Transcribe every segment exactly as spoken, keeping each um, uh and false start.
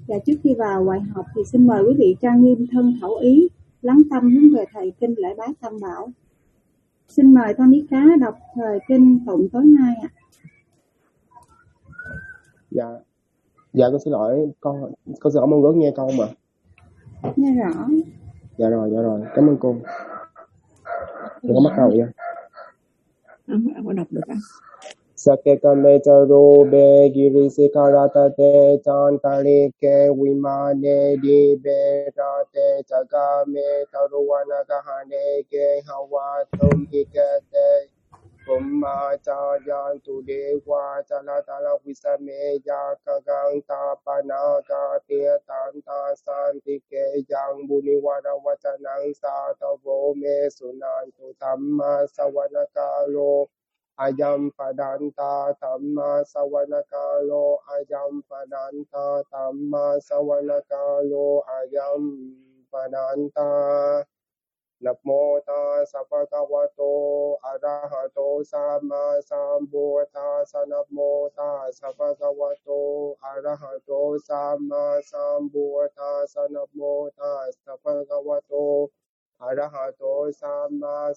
Và trước khi vào bài học thì xin mời quý vị trang nghiêm thân khẩu ý, lắng tâm hướng về thầy kinh lễ bái tam bảo. Xin mời Thonica đọc thời kinh tụng tối nay ạ. Dạ, dạ con xin lỗi, con con xin lỗi mong ước nghe con mà. Nghe rõ. Dạ rồi, dạ rồi, cảm ơn cô. Để con bắt đầu nha. Không, có đọc được ạ. Sakekame charube girisikharata te chantalike vimane diberate chagame taruvanagahane ke hawatum hikate Kumma chayan tu dewa chalatala visame yakagang tapanaga tiyatanta santike yang muniwara vacanang satavo me sunantu tamma savanakalo Ayam padanta tamma savanakalo ayam padanta tamma savanakalo ayam padanta Namo tassa bhagavato arahato sama sambuddhassa Namo tassa bhagavato arahato sama sambuddhassa Namo tassa bhagavato arahato sama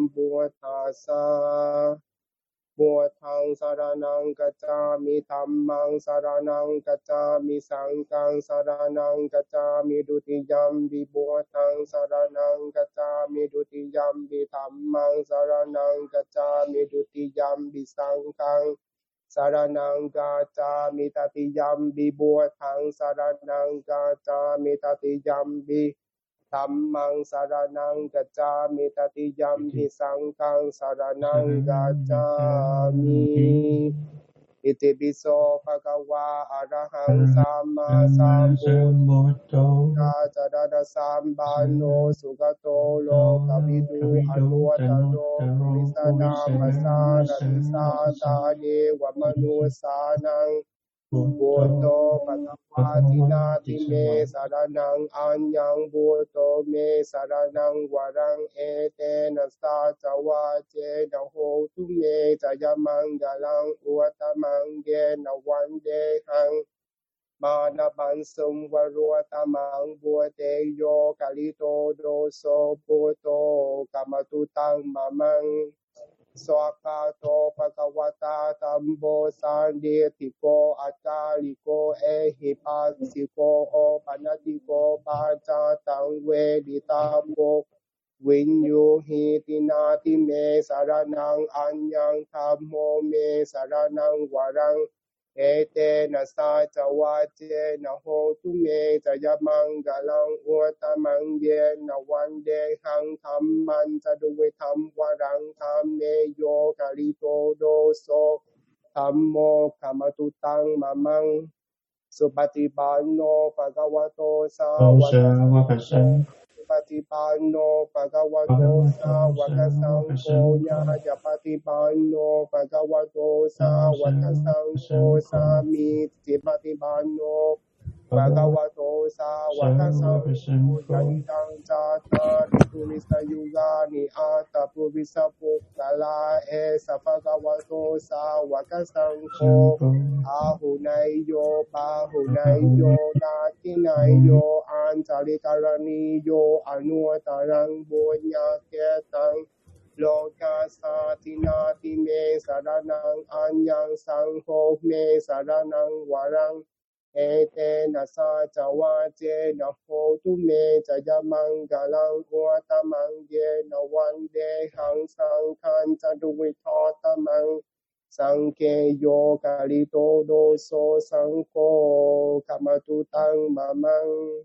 sambuddhassa Buddhaṃ saraṇaṃ gacchāmi Dhammāṃ saraṇaṃ gacchāmi Saṅghāṃ saraṇaṃ gacchāmi Dutiyampi Buddhaṃ saraṇaṃ gacchāmi Dutiyampi Dhammāṃ saraṇaṃ gacchāmi Dutiyampi Saṅghāṃ saraṇaṃ gacchāmi Tatiyampi Buddhaṃ saraṇaṃ gacchāmi Tatiyampi Dhammāṃ saraṇaṃ gacchāmi Tatiyampi Saṅghāṃ saraṇaṃ gacchāmi Iti piso bhagavā arahaṃ samma sambuddhā Jadada sambanno sugato lokavidu anuttaro visanamasa navisādāne vamanussānaṃ Buddho bhagavati nati me saraṇaṃ anyang Buddho me saraṇaṃ varaṃ etena sācavāce na hotu me jayamangalaṃ uttamang yena vandehaṃ Manavaṃ varutamang buddheyo kalito doso Buddho kamatutaṃ mamang Swakato Bhagavata Tambo Sanditiko Ataliko Ehipasiko O Panatiko Pacha Tangwe Ditamo Vinyuhi Tinati Me Saraṇaṃ Anyang Tammo Me Saraṇaṃ Varaṃ Ete Nasa Chawache Nahotu Me Jayamangalaṃ Uttamang Yena Vandehaṃ Dhammaṃ Saduvitam Varaṃ Dhamme Yo Kalito Doso Dhammo Kamatutaṃ Mamang Supatipanno Bhagavato Sāvaka Supatipanno Bhagavato Sāvaka Saṅgho Nyāyapatipanno Bhagavato Sāvaka Saṅgho Samitipatipanno Bhagavato Sāvaka Saṅgho Yadidang Cattari Purisa Yugani Atta Purisa Pukkala Esa Bhagavato Sāvaka Saṅgho Ahunayo Bahunayo Dakinayo Antarikaranio Anuttaraṃ Buddhāketaṃ Loka Satinati Me Saraṇaṃ Anyang Saṅgho Me Saraṇaṃ Varaṃ Etena Sācavāce Nahotu Me Jayamangalaṃ Uttamang Yena Vandehaṃ Saṅghāṃ Saduvitātamang Saṅkheyo Kalito Doso Saṅkho Kamatutaṃ Mamang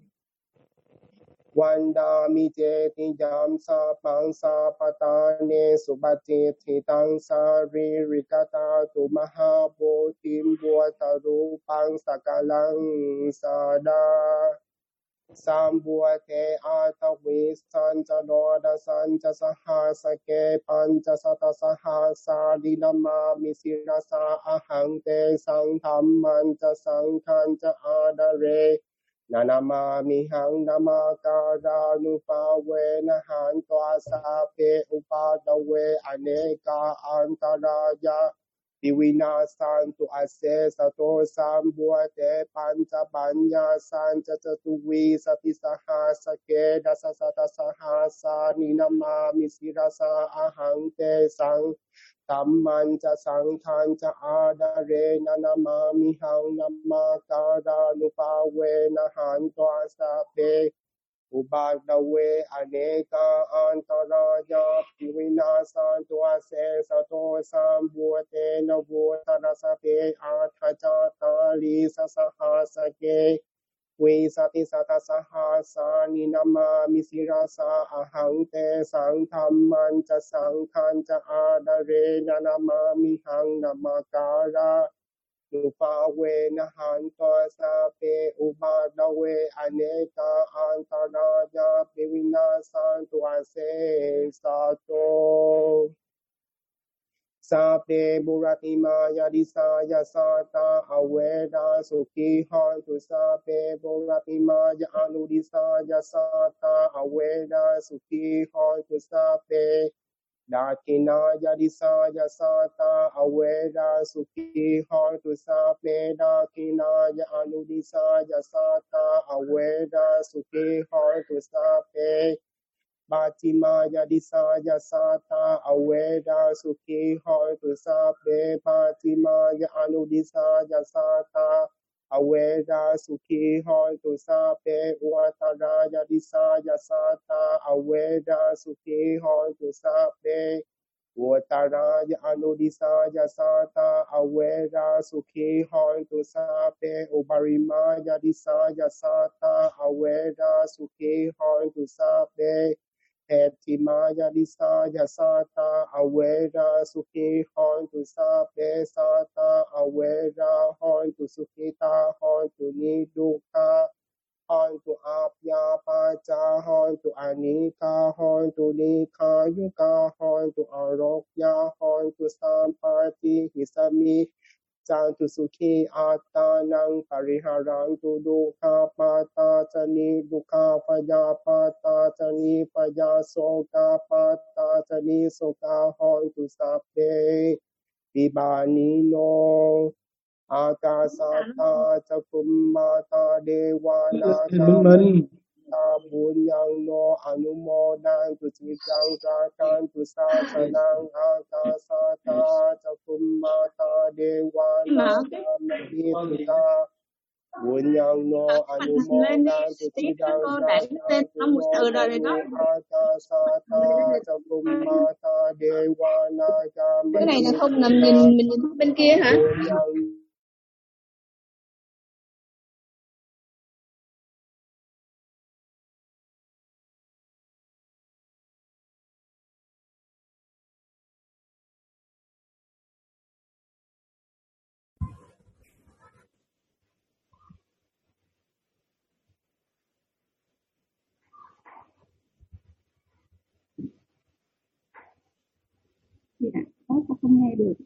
Vandami Jeti Yam Sapang Sapatane Subhatititaṃ Saririkata Tu Mahabodhim Bhutarupang Sakalang Sada Sambuate Atavi Sancha Doda Sancha Sahasake Pancha Sata Sahasa Dinamami Sirasa Ahante Saṅdhammancha Saṅkhancha Adare Nanamami hang namakara nupawe nahantwa sape upadawe aneka antaraya Vinasantu ase sato sambuate panca banya sanca catuwi sapisaha sake dasasata sahasa ninama misirasa ahang te sang tammanca sangtanca adare nanama mihang namakara nupawe nahanto asape Ubadawe aneka antaraya pivinasantu ase sato sambuate navutarasate athachatali sasahasake Vesati satasahasa ninama misirasa ahante sangtammanca sangkanca adare nanama mihang namakara Nupawe nahanto sape ubadawe aneka antaraya pivinasantu ase sato Sape buratima yadisa yasata aweda suki hantu sape buratima yanudisa yasata aweda suki hantu sape Dakina yadisa yasata aweda suki hantu sape dakina yanudisa yasata aweda suki hantu sape Batima yadisa yasata aweda suki hantu sape Batima yanudisa yasata aweda suki hantu sape Uatara yadisa yasata aweda suki hantu sape Uatara yanudisa yasata aweda suki hantu sape Ubarima yadisa yasata aweda suki hantu sape Heptima yadisa yasata aweda suki hantu sape sata aweda hantu sukita hantu niduka hantu apya pacha hantu anika hantu nika yuka hantu arokya hantu sampati hisami Santu sukhi atanang pariharantu dukkha pata chani dukkha paya pata chani paya soka pata chani soka hantu sape Vibhanino akasata chakummata dewana Bunyang no anumodang tu citang rakan tu sasanang akasata cakummata dewana kamahita Bunyang no anumodang tu citang rakan tu modanu akasata cakummata dewana kamahita. Cái này là không nằm nhìn mình nhìn bên kia hả? Dạ, có con không nghe được.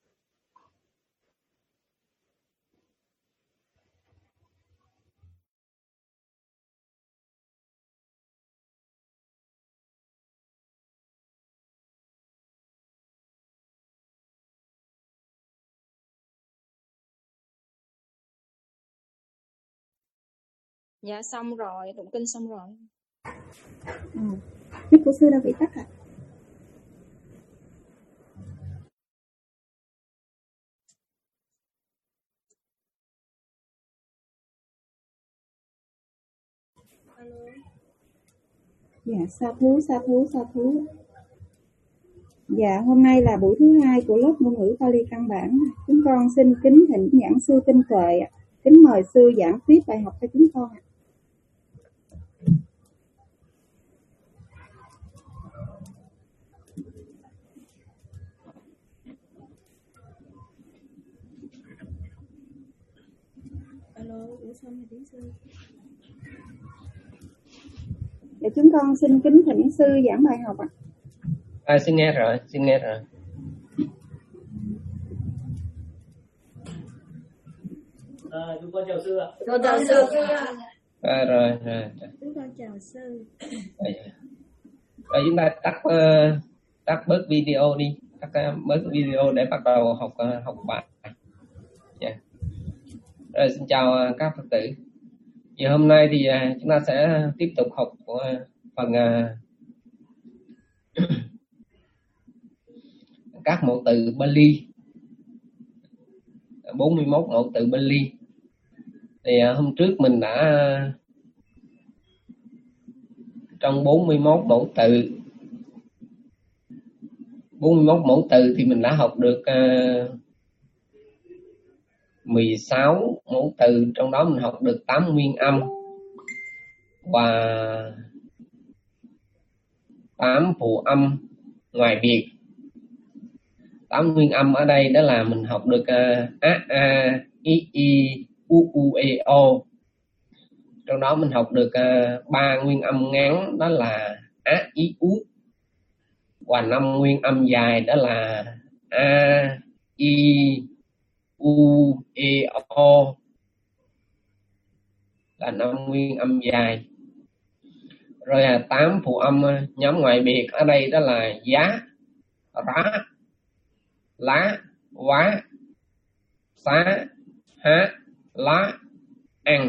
Dạ xong rồi, tụng kinh xong rồi. Ừ. Mic của sư đã bị tắt ạ. Dạ, sa thú, sa thú, sa thú. Dạ, hôm nay là buổi thứ hai của lớp ngôn ngữ Pali căn bản. Chúng con xin kính thỉnh giảng sư Tinh Tuệ ạ. Kính mời sư giảng tiếp bài học cho chúng con ạ. Alo, ủa xong rồi tiếng sư. Để chúng con xin kính thỉnh sư giảng bài học ạ. À, xin nghe rồi, xin nghe rồi. À, chúng con chào sư ạ. Con chào sư. À, rồi, rồi. Chúng con chào sư. Rồi, rồi chúng ta tắt uh, tắt bớt video đi. tắt bớt video để bắt đầu học học bài. Yeah. Rồi, xin chào các Phật tử. Thì hôm nay thì chúng ta sẽ tiếp tục học phần các mẫu từ Bali, bốn mươi mốt mẫu từ Bali. Thì hôm trước mình đã trong bốn mươi mốt mẫu từ bốn mươi mốt mẫu từ thì mình đã học được uh, mười sáu mẫu từ, trong đó mình học được tám nguyên âm và tám phụ âm ngoài Việt. tám nguyên âm ở đây đó là mình học được uh, a a i i u u e o. Trong đó mình học được ba uh, nguyên âm ngắn đó là á í ú, và năm nguyên âm dài đó là a i u e o, là năm nguyên âm dài. Rồi là tám phụ âm nhóm ngoại biệt ở đây đó là giá, rá, lá, quá, xá, há, lá, ăn.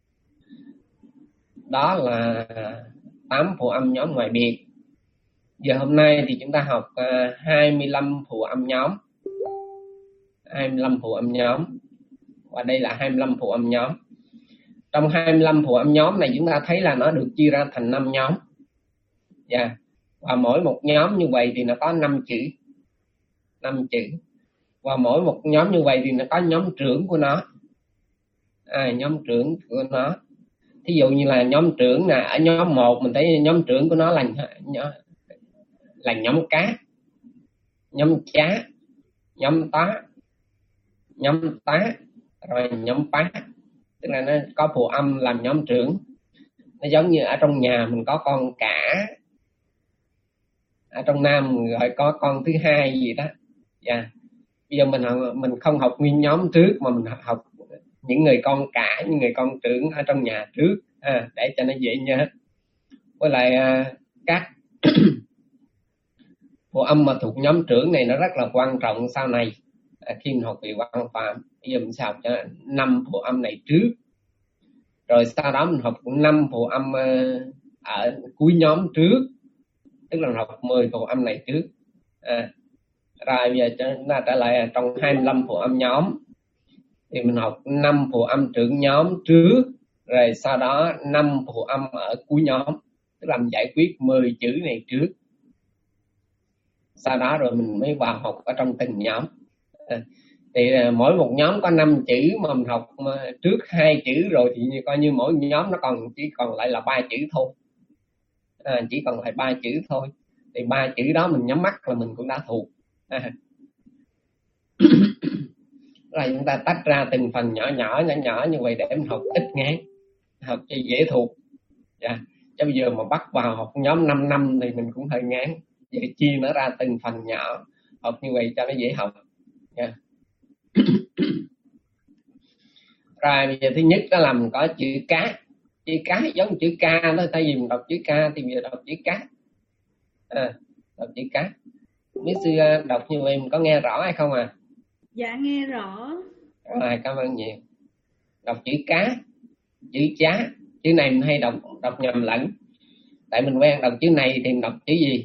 Đó là tám phụ âm nhóm ngoại biệt. Giờ hôm nay thì chúng ta học uh, hai mươi lăm phụ âm nhóm. hai mươi lăm phụ âm nhóm. Và đây là hai mươi lăm phụ âm nhóm. Trong hai mươi lăm phụ âm nhóm này chúng ta thấy là nó được chia ra thành năm nhóm. Yeah. Và mỗi một nhóm như vậy thì nó có năm chữ. năm chữ. Và mỗi một nhóm như vậy thì nó có nhóm trưởng của nó. À, nhóm trưởng của nó. Thí dụ như là nhóm trưởng nè, ở nhóm một mình thấy nhóm trưởng của nó là là nhóm cá, nhóm chá, nhóm tá, nhóm tá, rồi nhóm pá. Tức là nó có phụ âm làm nhóm trưởng. Nó giống như ở trong nhà mình có con cả, ở trong Nam mình gọi có con thứ hai gì đó. Yeah. Bây giờ mình mình không học nguyên nhóm trước mà mình học những người con cả, những người con trưởng ở trong nhà trước, à, để cho nó dễ nhớ. Với lại à, các phụ âm mà thuộc nhóm trưởng này nó rất là quan trọng sau này, à, khi mình học về văn phạm. Bây giờ mình sẽ học cho năm phụ âm này trước, rồi sau đó mình học năm phụ âm uh, ở cuối nhóm trước, tức là mình học mười phụ âm này trước. À, rồi bây giờ chúng ta trở lại trong hai mươi lăm phụ âm nhóm thì mình học năm phụ âm trưởng nhóm trước, rồi sau đó năm phụ âm ở cuối nhóm, tức là mình giải quyết mười chữ này trước, sau đó rồi mình mới vào học ở trong từng nhóm. À, thì mỗi một nhóm có năm chữ mà mình học trước hai chữ rồi thì coi như mỗi nhóm nó còn chỉ còn lại là ba chữ thôi. À, chỉ còn lại ba chữ thôi. Thì ba chữ đó mình nhắm mắt là mình cũng đã thuộc. À. Rồi chúng ta tách ra từng phần nhỏ nhỏ nhỏ nhỏ như vậy để mình học ít ngán, học cho dễ thuộc. Yeah. Chứ bây giờ mà bắt vào học nhóm năm năm thì mình cũng hơi ngán. Vậy chia nó ra từng phần nhỏ, học như vậy cho nó dễ học. Yeah. Rồi bây giờ thứ nhất đó là mình có chữ cá. Chữ cá giống chữ ca đó, thay vì mình đọc chữ ca thì bây giờ đọc chữ cá. À, đọc chữ cá. Biết sư đọc như vậy mình có nghe rõ hay không à? Dạ nghe rõ. Rồi, cảm ơn nhiều. Đọc chữ cá, chữ chá. Chữ này mình hay đọc đọc nhầm lẫn. Tại mình quen đọc chữ này thì mình đọc chữ gì?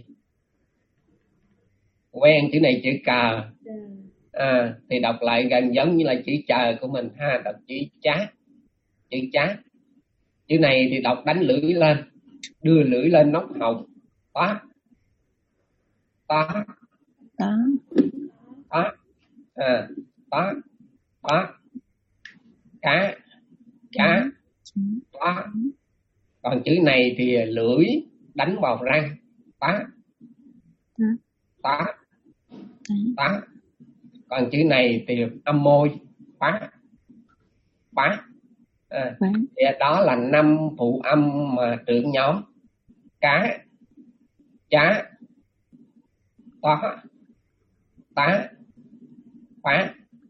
Quen chữ này chữ cờ. À, thì đọc lại gần giống như là chữ chờ của mình ha, đọc chữ chá. Chữ chá. Chữ này thì đọc đánh lưỡi lên, đưa lưỡi lên nóc họng. Tó. Tó. Đó. Tó. À, tó. Tó. Cá. Cá. Tó. Còn chữ này thì lưỡi đánh vào răng. Tó. Tó. Tó. Còn chữ này thì âm môi. Pá. Pá. À, thì đó là năm phụ âm mà trưởng nhóm: cá, chá, tó, tá, phá.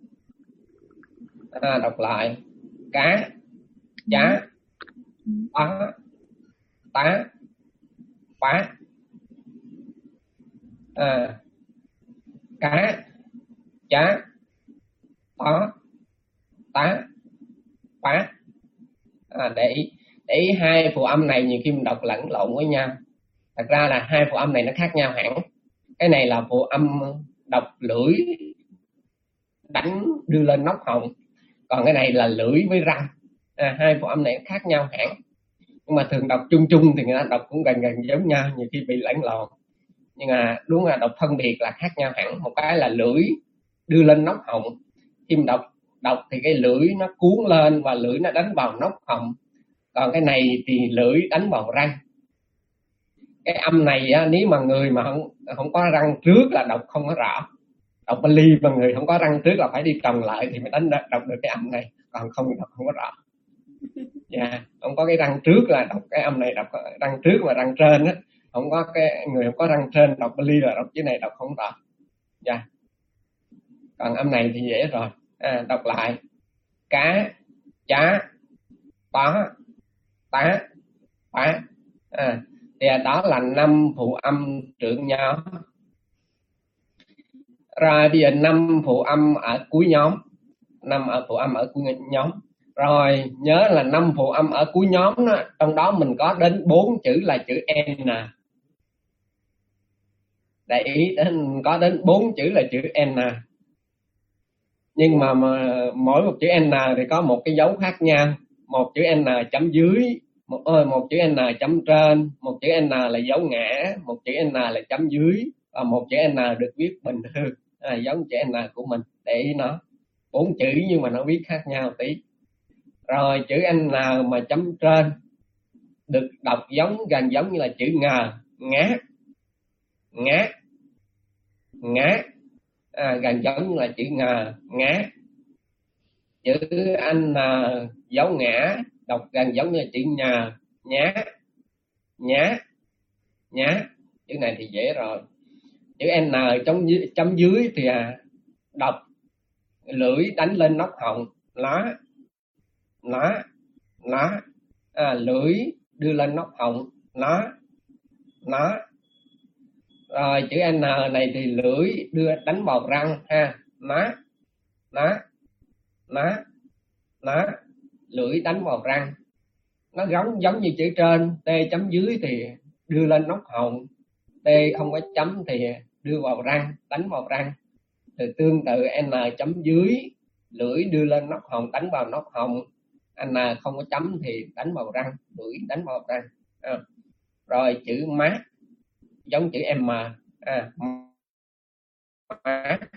À, đọc lại: cá, chá, tó, tá, phá. À, cá, chá, tó, tá, pá. À, để ý, để ý hai phụ âm này nhiều khi mình đọc lẫn lộn với nhau. Thật ra là hai phụ âm này nó khác nhau hẳn. Cái này là phụ âm đọc lưỡi đánh đưa lên nóc họng, còn cái này là lưỡi với răng. À, hai phụ âm này khác nhau hẳn, nhưng mà thường đọc chung chung thì người ta đọc cũng gần gần giống nhau, nhiều khi bị lẫn lộn. Nhưng mà đúng là đọc phân biệt là khác nhau hẳn. Một cái là lưỡi đưa lên nóc họng, khi mình đọc đọc thì cái lưỡi nó cuốn lên và lưỡi nó đánh vào nóc họng, còn cái này thì lưỡi đánh vào răng. Cái âm này á, nếu mà người mà không không có răng trước là đọc không có rõ. Đọc Bali mà người không có răng trước là phải đi trồng lại thì mới đánh đọc được cái âm này, còn không đọc không có rõ. Dạ, yeah. Không có cái răng trước là đọc cái âm này, đọc răng trước và răng trên á, không có cái người không có răng trên đọc Bali là đọc chữ này đọc không rõ. Dạ. Yeah. Còn âm này thì dễ rồi. À, đọc lại: cá, chá, tó, tá, pá. À, thì đó là năm phụ âm trưởng nhóm. Rồi bây giờ năm phụ âm ở cuối nhóm. Năm ở phụ âm ở cuối nhóm. Rồi nhớ là năm phụ âm ở cuối nhóm đó, trong đó mình có đến bốn chữ là chữ N. Để ý đến có đến bốn chữ là chữ N. Nhưng mà, mà mỗi một chữ N thì có một cái dấu khác nhau. Một chữ N chấm dưới, một, ơi, một chữ N chấm trên, một chữ N là dấu ngã, một chữ N là chấm dưới, và một chữ N được viết bình thường, à, giống chữ N của mình. Để ý nó bốn chữ nhưng mà nó viết khác nhau tí. Rồi chữ N mà chấm trên được đọc giống gần giống như là chữ ngờ, ngá, ngá, ngá, à, gần giống như là chữ ngờ, ngá. Chữ N dấu ngã đọc gần giống như là chữ nhờ, nhá, nhá, nhá. Chữ này thì dễ rồi. Chữ N chấm dưới, chấm dưới thì à, đọc lưỡi đánh lên nóc họng, lá, lá, lá. À, lưỡi đưa lên nóc họng, lá, lá. Rồi chữ N này thì lưỡi đưa đánh vào răng ha, lá, lá, lá, lá. Lưỡi đánh vào răng. Nó giống giống như chữ trên, T chấm dưới thì đưa lên nóc họng, T không có chấm thì đưa vào răng, đánh vào răng. Thì tương tự N chấm dưới, lưỡi đưa lên nóc họng, đánh vào nóc họng. N không có chấm thì đánh vào răng, lưỡi đánh vào răng. À. Rồi chữ má giống chữ M. À, má,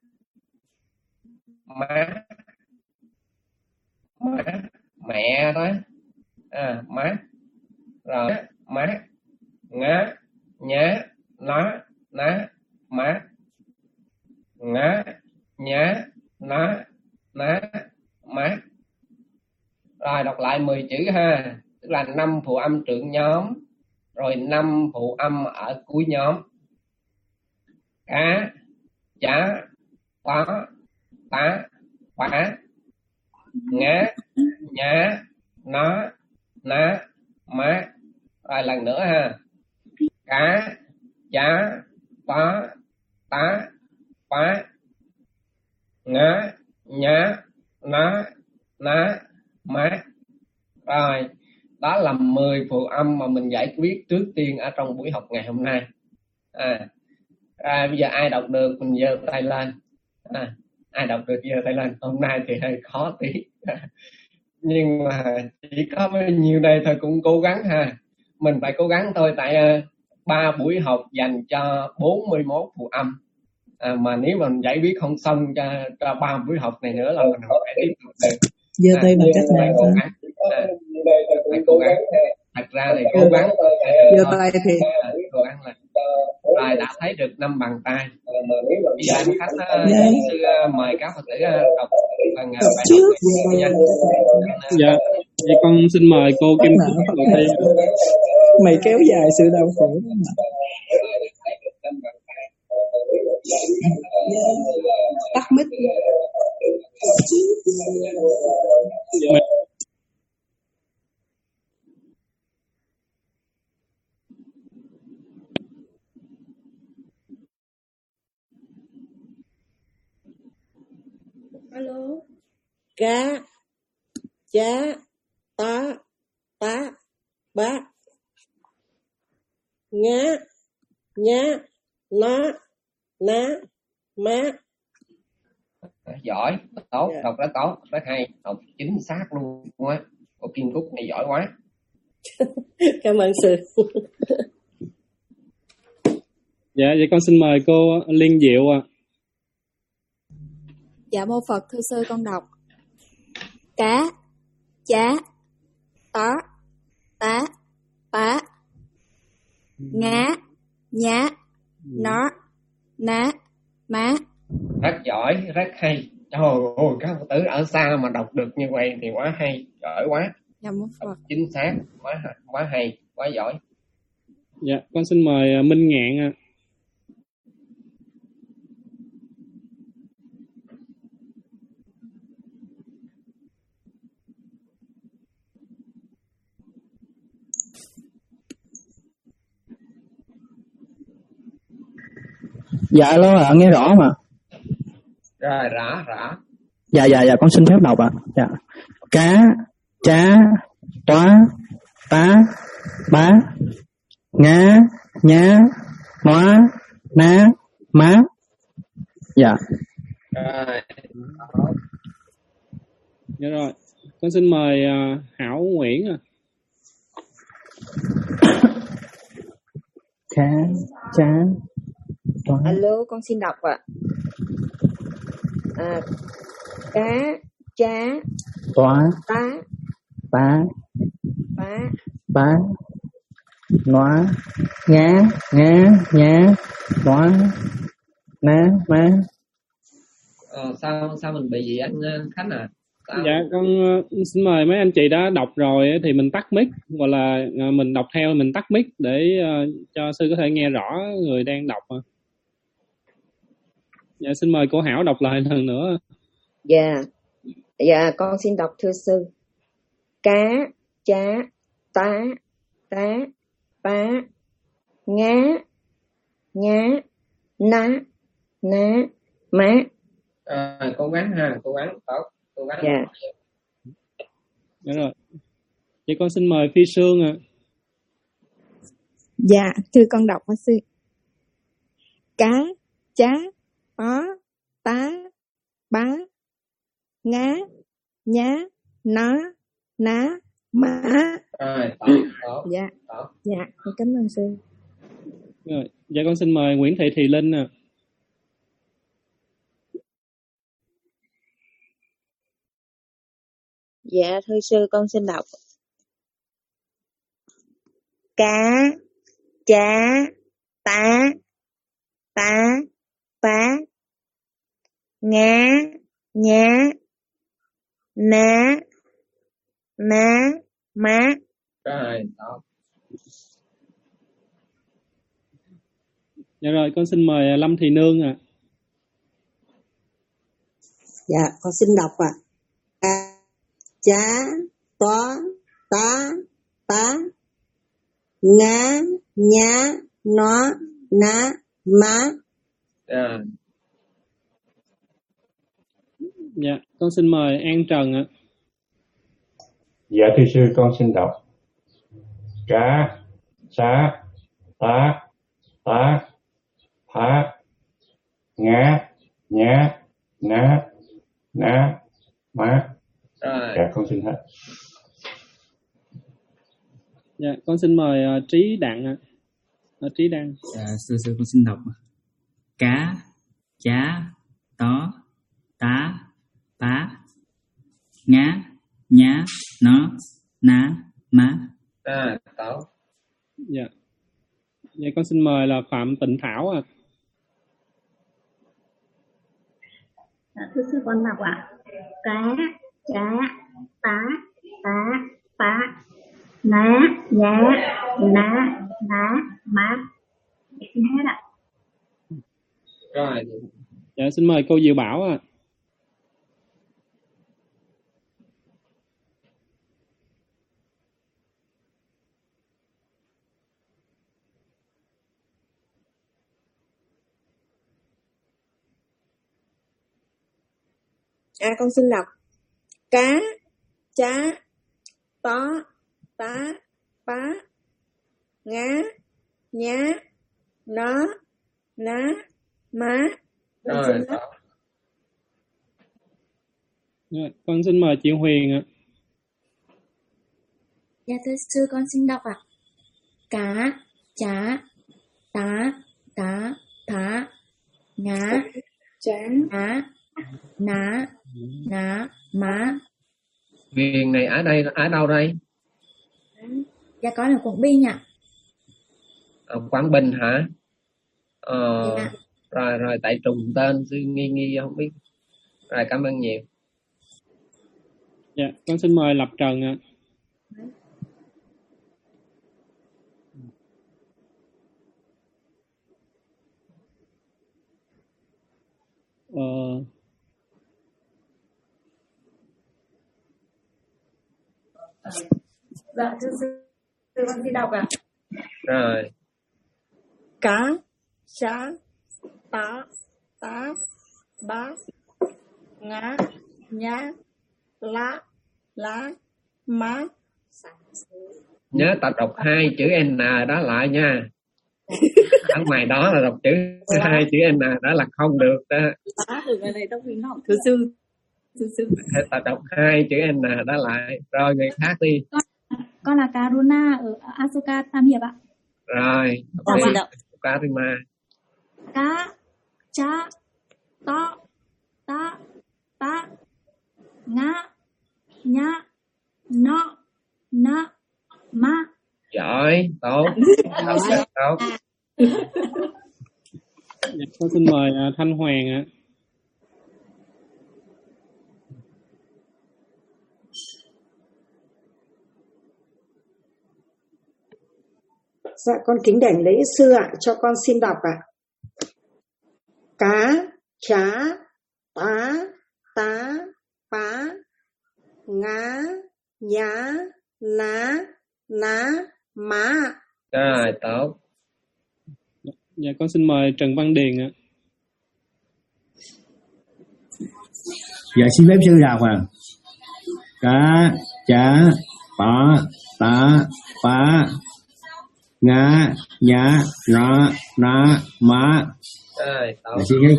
má, má, mẹ đó. À, má. Rồi má, ngá, nhá, lá, ná, má, ngá, nhá, ná, ná, má. Rồi đọc lại mười chữ ha, tức là năm phụ âm trưởng nhóm, rồi năm phụ âm ở cuối nhóm: cá, chá, tó, tá, pá, ngá, nhá, nó, ná, má. Rồi lần nữa ha: cá, chá, tó, tá, pá, ngá, nhá, ná, ná, má. Rồi đó là mười phụ âm mà mình giải quyết trước tiên ở trong buổi học ngày hôm nay. À, à bây giờ ai đọc được mình giơ tay lên. À, ai đọc được giơ tay lên. Hôm nay thì hơi khó tí nhưng mà chỉ có bao nhiêu đây thôi, cũng cố gắng ha. Mình phải cố gắng thôi, tại ba uh, buổi học dành cho bốn mươi mốt phụ âm. À, mà nếu mà mình giải quyết không xong cho cho ba buổi học này nữa là mình không phải tiếp tục được. Giơ tay bằng cách nào? Cố gắng. À, phải cố gắng. Thật ra thì cố gắng. Giơ tay thì à, cố gắng là. Rồi đã thấy được năm bàn tay. Bây giờ anh khách uh, dạ. sư uh, mời các Phật tử uh, đọc phần uh, đọc bài trước. học. Dạ, dạ con xin mời cô Kim Phúc đầu tiên. Mày kéo dài sự đau khổ. Tắt mic. Dạ. Alo. Cá, chá, tá, tá, bá, ngá, nhá, nó, ná, má. Giỏi, tốt, Dạ. đọc rất tốt, rất hay, đọc chính xác luôn á. Cô Kim Cúc này giỏi quá. Cảm ơn sư. Dạ, vậy con xin mời cô Liên Diệu ạ. Dạ mô Phật thưa sư, con đọc. Cá, chá, tá, tá, tá, ngá, nhá, nó, ná, má. Rất giỏi, rất hay. Trời ơi, các Phật tử ở xa mà đọc được như vậy thì quá hay, giỏi quá. Dạ mô Phật. Đọc chính xác, quá quá hay, quá giỏi. Dạ, con xin mời uh, Minh Ngạn ạ. Dạ alo ạ, nghe rõ mà. Rồi, rõ, rõ. Dạ, dạ, dạ, con xin phép đọc ạ. Dạ. Cá, chá, toá, tá, bá, ngá, nhá, nóa, ná, má. Dạ. Rồi. Dạ rồi, con xin mời uh, Hảo Nguyễn ạ. Cá, chá, toá. Alo, con xin đọc ạ. À, cá, chá, Toá, tá, tá, bá, bá, nóa, ngá, ngá, nhá, nóa, ná, má. Ờ, sao sao mình bị gì anh Khánh à? Sao? Dạ, con uh, xin mời mấy anh chị đã đọc rồi thì mình tắt mic, hoặc là uh, mình đọc theo mình tắt mic để uh, cho sư có thể nghe rõ người đang đọc. Dạ, xin mời cô Hảo đọc lại lần nữa. Dạ, dạ con xin đọc thưa sư. Cá, chá, tá, tá, bá, ngá, nhá, ná, ná, má. À, cố gắng ha, cố gắng, tốt, cố gắng. Dạ. Dạ rồi. Vậy con xin mời Phi Sương ạ. Dạ, thưa con đọc hả sư. Cá, chá, ó, tá, bá, ngá, nhá, nó, ná, má. Rồi, tốt, tốt. Dạ, tốt. dạ, con cảm ơn sư. Rồi, dạ con xin mời Nguyễn Thị Thùy Linh ạ. Dạ thưa sư, con xin đọc. Cá, chá, tá, tá, bá, ngá, nhá, ná, ná, má. Rồi, tốt. Dạ rồi, con xin mời Lâm Thị Nương ạ. Dạ, con xin đọc ạ. À. Chá, toá, tá, tá, ngá, nhá, nó, ná, má. Rồi. Dạ, con xin mời An Trần ạ. Dạ thưa sư, con xin đọc. Cá, chá, tá, tá, thá, ngá, nhá, ná, ná, má. Rồi. Dạ con xin hết. Dạ, con xin mời uh, Trí Đặng ạ. Uh, Trí Đăng. Dạ, sư sư con xin đọc. Cá, chá, tó, tá, tá, ngá, nhá, nó, ná, má. À, tốt. Dạ. Vậy con xin mời là Phạm Tịnh Thảo ạ. À, thưa sư con đọc ạ. Cá, chá, tá, tá, tá, ná, nhá, ná, ná, má. Xin hết ạ. Rồi. Dạ, xin mời cô Diệu Bảo ạ. À con xin đọc. Cá, chá, tó, tá, pá, ngá, nhá, nó, ná, má. Con xin Rồi, đọc. tốt. Dạ, con xin mời chị Huyền ạ. Dạ thưa sư con xin đọc ạ. Cá, chá, tá, tá, thá, ngá, chá, ná, ná, ná, má. Huyền này ở đây ở đâu đây? Dạ con là Quảng Bình ạ. Ở Quảng Bình hả? Ờ, Dạ. rồi rồi tại trùng tên sư nghi nghi không biết. Rồi cảm ơn nhiều. Dạ, con xin mời Lập Trần ạ. Ờ, Dạ thưa sư, sư con xin đọc ạ. Rồi, Cá, chá, tá, tá, bá, ngá, nhá, lá, lá, má. nhớ tập đọc hai chữ N đó lại nha. Ở ngoài đó là đọc chữ hai chữ N đó là không được đó. Lá từ cái này tóc mình học thưa sư. Thưa sư. Phải tập đọc hai chữ N đó lại. Rồi người khác đi. Con, con là Karuna ở Asoka Tam Hiệp ạ. Rồi, Con xin đọc. Karima. Cá, chá, tó, tá, tá, ngá, nhá, nó, ná, má. Giỏi, tốt. Tốt, tốt. dạ, con xin mời uh, Thanh Hoàng ạ. Dạ con kính đảnh lễ sư ạ, cho con xin đọc ạ. Cá, chá, tá, tá, pá, ngá, nhá, ná, ná, má. Rồi, tốt. Dạ, con xin mời Trần Văn Điền ạ. Dạ xin phép sư đọc à. Cá, chá, pá, tá, pá, ngá, nhá, ná, ná, má. Rồi, tốt. Dạ xin phép.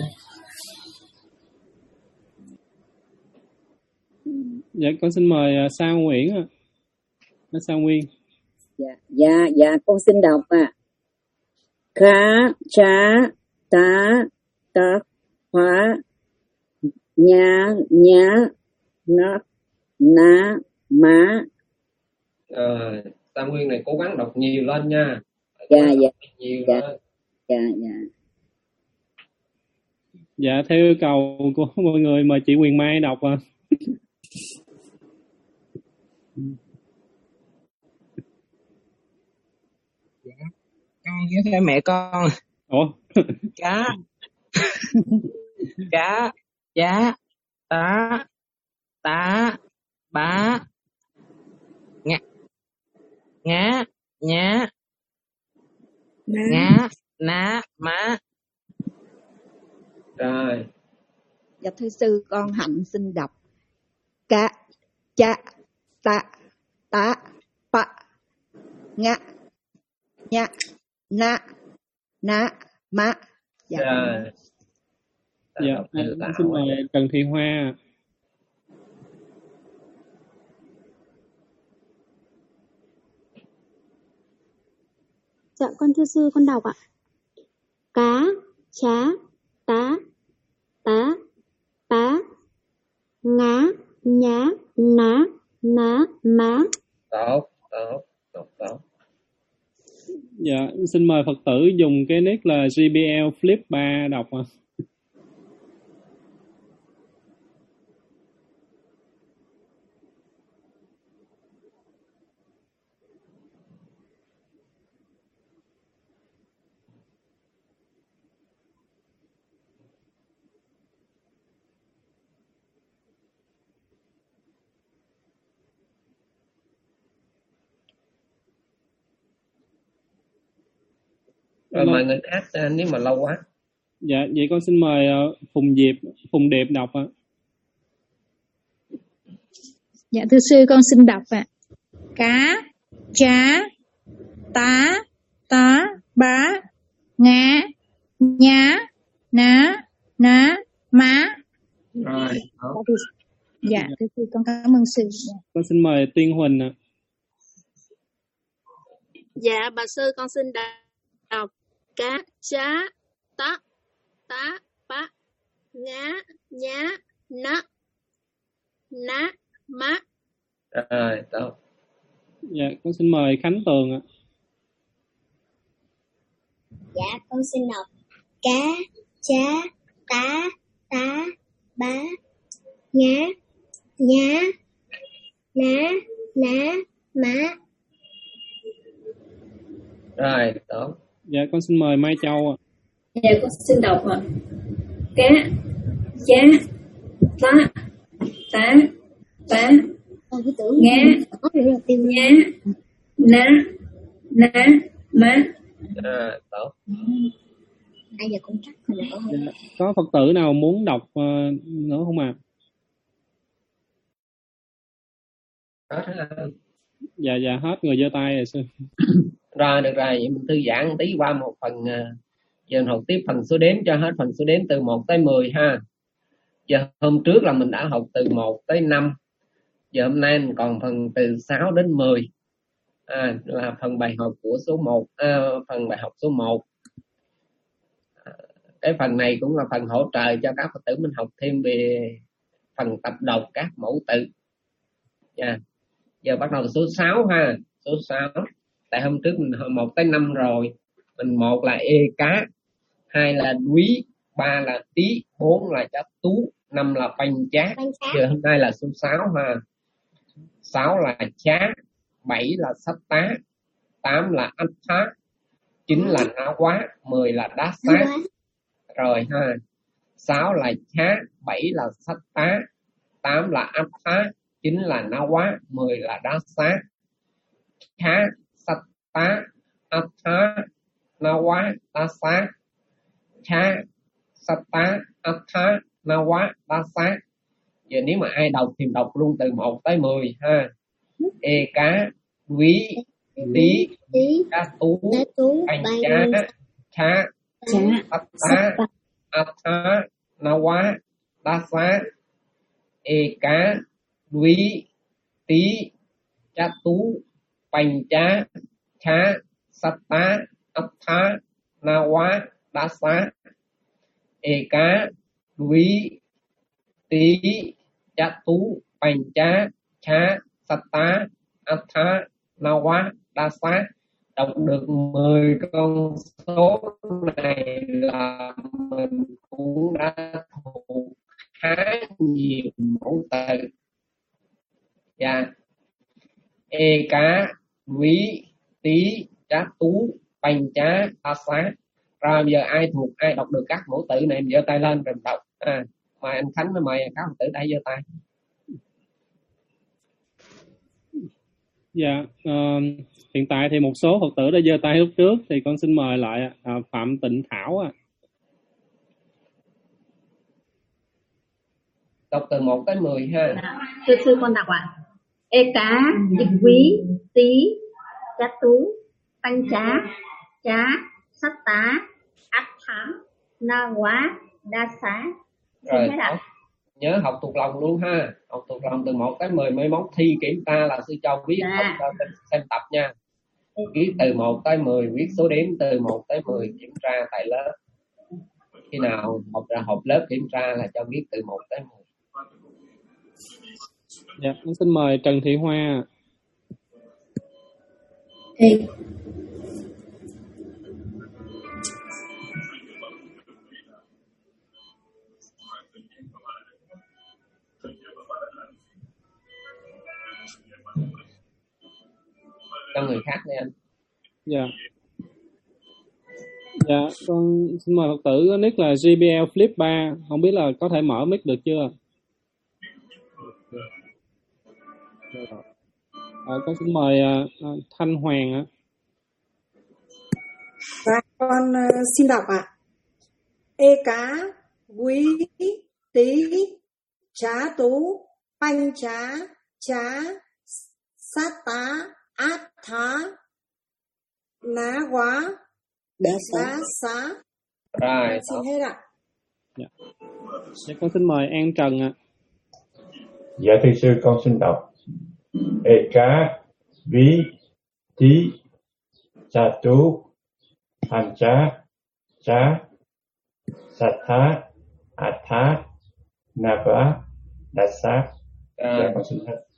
Dạ, con xin mời uh, Sa Nguyễn ạ. À, Sa Nguyên. Dạ, dạ, dạ con xin đọc à. Cá, chá, tá, tá, phá, nhá, nhá, nó, ná, má. Rồi, Tam Nguyên này cố gắng đọc nhiều lên nha. Dạ, dạ, nhiều dạ, lên. dạ, dạ. Dạ, theo yêu cầu của mọi người mời chị Huyền Mai đọc ạ. Con với theo mẹ con. Ủa? Cá, cá, chá, tá, tá, bá, ngá, ngá, nhá, ngá, ná, má. Rồi. Dạ thưa sư, con Hạnh xin đọc. Cá, chá, tá, tá, pá, ngá, nhá, ná, ná, má. Dạ. Rồi. Dạ, con xin mời Trần Thị Hoa. Dạ con thưa sư, con đọc ạ. Cá, chá, tá, tá, pá, ngá, nhá, ná, ná, má. Tốt, tốt, tốt, tốt. Dạ, xin mời Phật tử dùng cái nick là giê bê lờ Flip ba đọc ạ. Rồi mời người khác nếu mà lâu quá. Dạ, vậy con xin mời uh, Phùng Diệp, Phùng Điệp đọc ạ. Dạ thưa sư, con xin đọc ạ. Cá, chá, tá, tá, bá, ngá, nhá, ná, ná, má. Rồi, tốt. Dạ thưa sư, con cảm ơn sư. Dạ. Con xin mời Tiên Huỳnh ạ. Dạ bà sư, con xin đọc cá, chá, tá, tá, bá, ngá, nhá, ná, ná, má. Rồi, tốt. Dạ, con xin mời Khánh Tường ạ. Dạ, con xin đọc cá, chá, tá, tá, bá, ngá, nhá, ná, ná, má. Rồi, tốt. Dạ, con xin mời Mai Châu ạ. Dạ, con xin đọc ạ. Cá, chá, tá, tá, bá, ngá, nhá, ná, ná, má. À, tốt. Ai giờ cũng chắc là có hơn. Dạ. Có Phật tử nào muốn đọc uh, nữa không ạ? À? Dạ, dạ, hết người giơ tay rồi sư. Rồi, được rồi, vậy mình thư giãn tí qua một phần. Uh, giờ mình học tiếp phần số đếm cho hết phần số đếm từ một tới mười ha. Giờ hôm trước là mình đã học từ một tới năm. Giờ hôm nay mình còn phần từ sáu đến mười. À, là phần bài học của số một, à, phần bài học số một. À, cái phần này cũng là phần hỗ trợ cho các Phật tử mình học thêm về phần tập đọc các mẫu tự. Yeah. Giờ bắt đầu từ số sáu ha. Số sáu. Tại hôm trước mình học một tới năm rồi. Mình một là ê cá, hai là quý, ba là tí, bốn là chá tú, năm là banh chá. Giờ hôm nay là số sáu ha. sáu là chá, bảy là sách tá, tám là ách phá, chín là áo quá, mười là đá sát. Rồi ha. sáu là chá, bảy là sách tá, tám là ách phá, chín là áo quá, mười là đá sát. Chá, sách tá, ách phá, áo quá, đá sát. Chá, sách tá, ách phá, áo quá, đá sát. Giờ nếu mà ai đọc thì đọc luôn từ một tới mười ha. Ê cá, quý, tí, cá tú, anh chá, chá, ách tá, ách tá, na quá, đá xá. Ê cá, quý, tí, cá tú, bành chá, chá, sách tá, ách tá, na quá, đá xá. Ê cá, quý, tí, chá tú, bành chá, chá, sách tá, ách tá, na quá, đa xá. Đọc được mười con số này là mình cũng đã thuộc khá nhiều mẫu từ. Dạ. Ê cá, quý, tí, chá tú, bành chá, đa xá. Rồi bây giờ ai thuộc, ai đọc được các mẫu từ này giơ tay lên rồi đọc. À, mời anh Khánh với mời các Phật tử đã giơ tay. Dạ, uh, hiện tại thì một số Phật tử đã giơ tay lúc trước thì con xin mời lại uh, Phạm Tịnh Thảo ạ. À. Đọc từ một tới mười ha. Dạ. Thưa sư con đọc ạ. À. Ê cá, quý, tí, chá tú, banh chá, chá, sách tá, ách thám, na quá, đa xá. Xin Rồi, hết ạ. Nhớ học thuộc lòng luôn ha. Học thuộc lòng từ một tới mười, mấy mốt thi kiểm tra là sư cho viết dạ. học cho xem tập nha. Viết từ một tới mười, viết số đếm từ một tới mười kiểm tra tại lớp. Khi nào học ra họp lớp kiểm tra là cho viết từ một tới mười. Dạ, con xin mời Trần Thị Hoa. Ê. Cho người khác đi anh. Dạ. Dạ, con xin mời Phật tử nick là giê bê lờ Flip ba. Không biết là có thể mở mic được chưa? À, con xin mời uh, Thanh Hoàng ạ. Dạ, con uh, xin đọc ạ. À. Ê cá, quý, tí, chá tú, banh chá, chá, sát tá, át thá, ná quá, Đá xá. đá xá. Rồi, Con xin hết ạ. Dạ. Dạ, con xin mời An Trần ạ. Dạ thưa sư, con xin đọc. Ê cá, ví, tí, cha tú, hành chá, chá, sát thá, át thá, na vá, đá xá. Dạ con xin hết.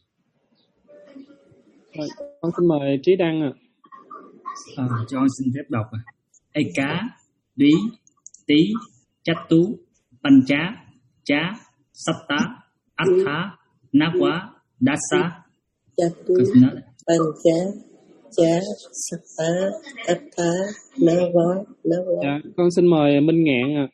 Rồi, con xin mời Trí Đăng ạ. À, cho con xin phép đọc. Ê cá, ví, tí, chát tú, pan chá, chá, sắp tá, át thá, ná quá, đá xá. Chá tú, pan chá, chá, sắp tá, át thá, ná quá, ná quá. Dạ, con xin mời Minh Ngạn ạ.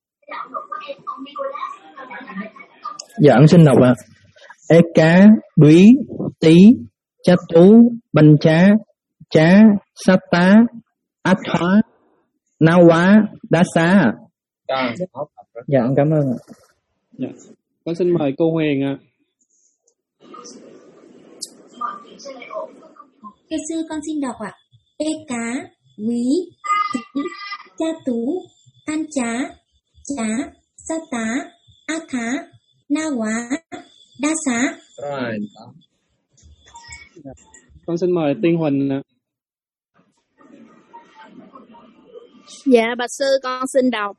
Dạ, con xin đọc ạ. Ê cá, đúy, tí, chát tú, banh chá, chá, sát tá, át hóa, ná quá, đá xá. Rồi, dạ, con cảm ơn ạ. Dạ, con xin mời cô Huyền ạ. Thưa sư, con xin đọc ạ. Ê cá, quý, tí, cha tú, an chá, chá, sát tá, át thá, na quá, đa xá. Rồi, dạ. Con xin mời Tiên Huỳnh ạ. Dạ, bạch sư con xin đọc.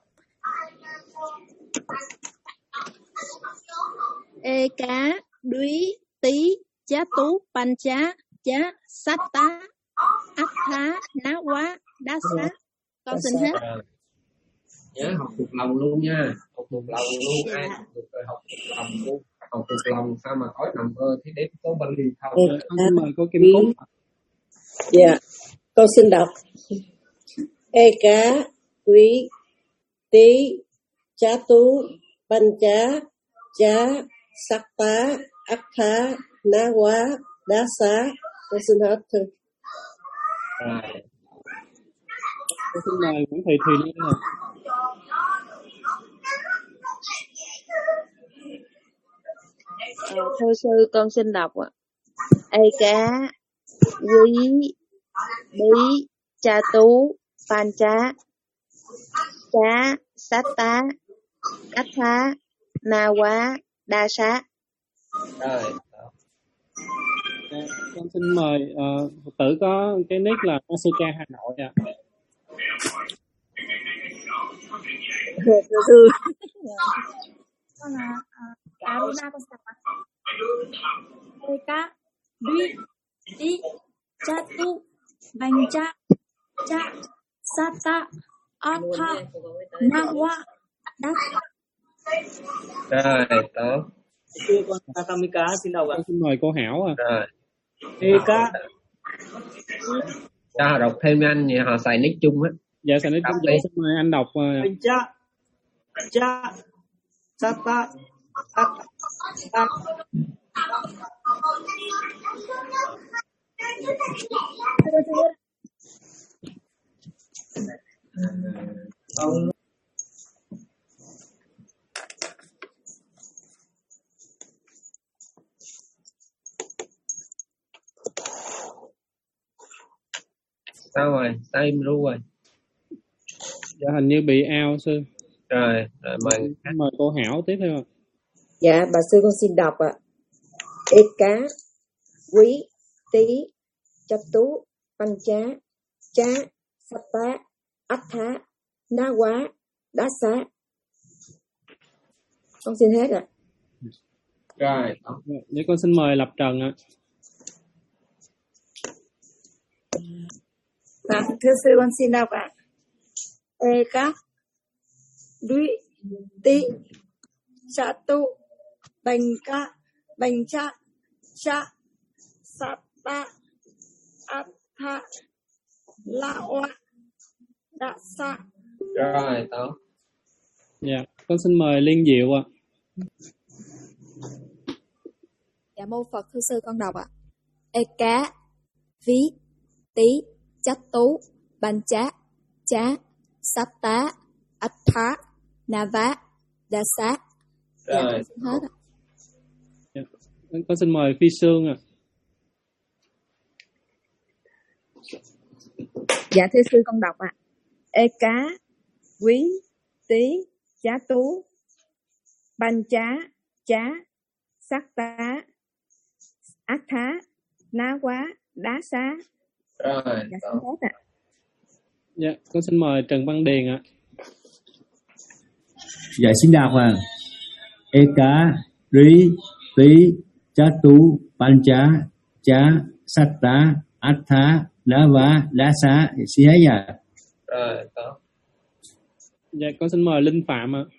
Ê cá, đúy, tí, chá tú, pan chá, chá, sát tá, át thá, ná quá, đá xá. Con xin hết. Nhớ học thuộc lòng luôn nha, học thuộc lòng luôn. Ai học thuộc rồi học thuộc lòng luôn. Học thuộc lòng sao mà tối nằm mơ thì đếm số bên liền không. Con xin mời cô Kim Cúc. Dạ, con xin đọc. Ê cá, quý, tí, chá tú, pan chá, chá, sắc tá, ác thá, ná quá, đá xá. Con xin hết thôi. Rồi. Con xin mời Nguyễn Thị Thùy Linh ạ. À, thưa sư con xin đọc ạ. Ê cá, quý, bí, cha tú, pan chá, chá, sát tá, át thá, na quá, đa xá. Rồi. Dạ, con xin mời uh, Phật tử có cái nick là Asuka Hà Nội ạ. Thưa sư. Con là Aruna con đọc ạ. Ê cá, đuy, tí, cha tú, banh cha, cha, sát tá, át thá, na quá, đá xá. Rồi, tốt. Thưa con Takamika xin đọc ạ. Con xin mời cô Hảo ạ. Rồi. Ê cá. Cho họ đọc thêm với anh, họ xài nick chung á. Dạ, xài nick chung. Xin mời anh đọc. Banh cha, cha, sát tá, át thá. Ông sao rồi, sao im ru rồi? Dạ, hình như bị out sư. Rồi, rồi mời mời cô Hảo tiếp theo ạ. Dạ, bà sư con xin đọc ạ. Ê cá, quý, tí, chắp tú, pan chá, chá, sắp tá, át thá, ná quá, đá xá. Con xin hết ạ. Rồi, để con xin mời Lập Trần ạ. À, thưa sư con xin đọc ạ. Ê cá, đuy, tí, chá tú, banh cá, banh chá, chá, sát tá, át thá, la oa, đá xá. Rồi, tốt. Dạ, con xin mời Liên Diệu ạ. Dạ mô Phật, thưa sư con đọc ạ. Ê cá, ví, tí, chát tú, banh chá, chá, sát tá, át thá, na vá, đa xá. Dạ, Rồi. con xin hết ạ. Dạ. Con xin mời Phi Sương ạ. Dạ thưa sư con đọc ạ. Ê cá, quý, tí, chá tú, banh chá, chá, sắc tá, ác thá, ná quá, đá xá. Rồi. Dạ xin phép ạ. Dạ, con xin mời Trần Văn Điền ạ. Dạ xin đọc à. Ê cá, rí, tí, chá tú, banh chá, chá, sắc tá, ác thá, đá vá, đá xá. Xin hết dạ. Rồi, có. Dạ, con xin mời Linh Phạm ạ.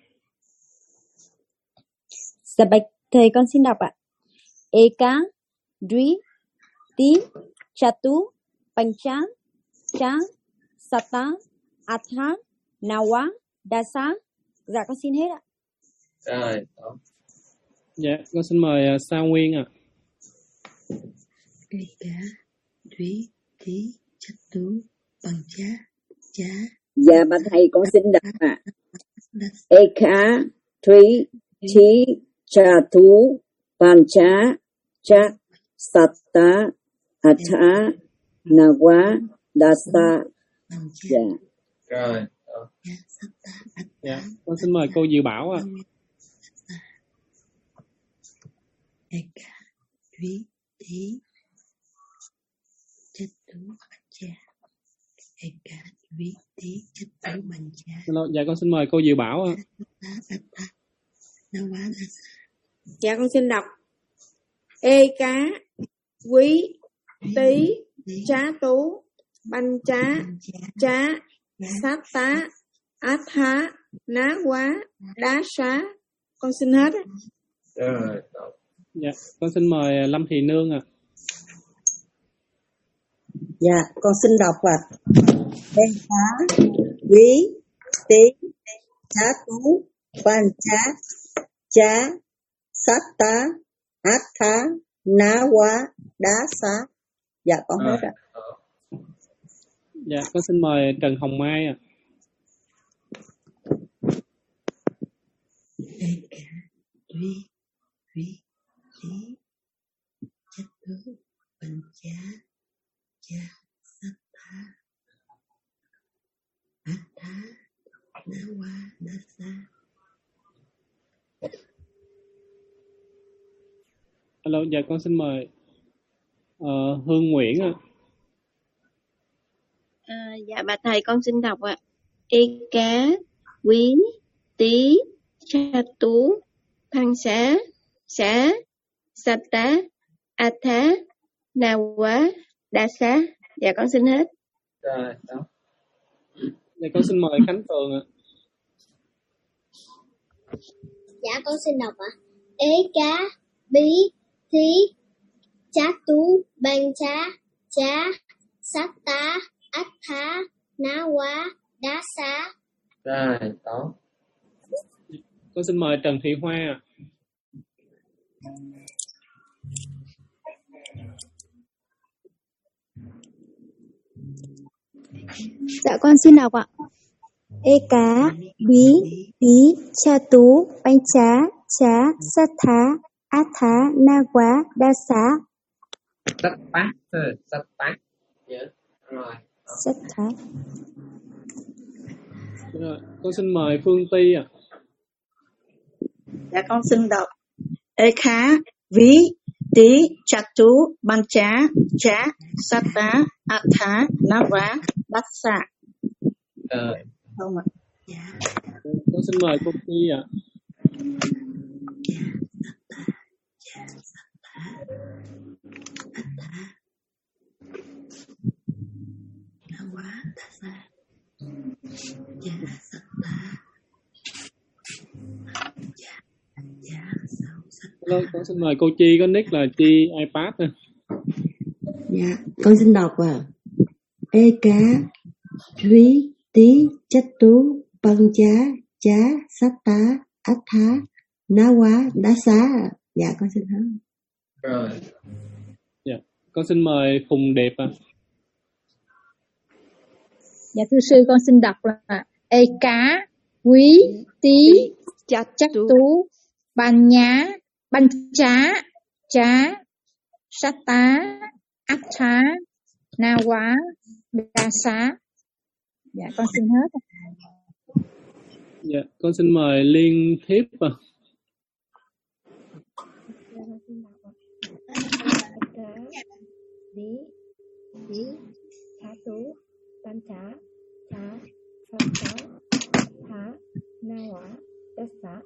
Dạ bạch thầy con xin đọc ạ. Ê cá, rí, tí, chá tú, banh chá, chá, sắc tá, ác thá, ná quá, đá xá. Dạ con xin hết ạ. Rồi, có. Dạ, con xin mời uh, Sa Nguyên ạ. Ê cá, rí, tí, chá tú, banh chá, chá. Dạ bà thầy con xin đọc ạ. Ê cá, thúy, tí, chá tú, banh chá, chá, sắc tá, ác thá, ná quá, đá xá. Dạ. Rồi. Dạ, con xin mời cô Diệu Bảo ạ. Ê cá, rí, tí, chá tú, banh chá. Ê cá, rí, tí, chá tú, banh chá. Dạ, con xin mời cô Diệu Bảo ạ. Dạ con xin đọc. Ê cá, quý, tí, chá tú, banh chá, chá, sát tá, át thá, ná quá, đá xá. Con xin hết á. Rồi. Dạ, con xin mời Lâm Thị Nương ạ. Dạ, con xin đọc ạ. Ê cá, quý, tí, chá tú, banh chá, chá, sát tá, át thá, ná quá, đá xá. Dạ con hết ạ. Dạ, con xin mời Trần Hồng Mai ạ. Ê cá, rí, rí, tí, chá tú, banh chá, chá, sắc tá, át thá, ná quá, đá xá. Alo, dạ con xin mời uh, Hương Nguyễn ạ. À, dạ bà thầy con xin đọc ạ. Ê cá, quý, tí, chá tú, banh chá, chá, sắc tá, ác thá, ná quá, đá xá. Dạ con xin hết. Rồi, đó. Dạ con xin mời Khánh Tường ạ. Dạ con xin đọc ạ. Ê cá, bí, tí, chá tú, banh chá, chá, sắc tá, ác thá, ná quá, đá xá. Rồi, có. Con xin mời Trần Thị Hoa ạ. Dạ con xin đọc ạ. Ê cá, bí, tí, chá tú, banh chá, chá, sát thá, át thá, ná quá, đá xá. Sắc tá, sắc tá. Dạ. Rồi. Sát thá. Rồi, con xin mời Phương Ti ạ. Dạ con xin đọc. Ê khá, ví, tí, chá tú, banh chá, chá, sát tá, át thá, ná quá, đá xá. Rồi. Không ạ. Con xin mời cô Ti ạ. Hello, con xin mời cô Chi có nick là Chi iPad nè. Dạ, con xin đọc à. Ê cá, rí, tí, chá tú, banh chá, chá, sát tá, át thá, ná quá, đá xá. Dạ con xin hết. Rồi. Dạ, con xin mời Phùng Điệp ạ. Dạ thưa sư con xin đọc là ê cá, quý, tí, chá tú, banh nhá, banh chá, Chá, Satta, Atha, Nawa, Dasa. Dạ con xin hết. Dạ, con xin mời Liên Thiếp à. Di, Di, Chatu, Pancha, Cha, Satta, Atha, Nawa, Dasa.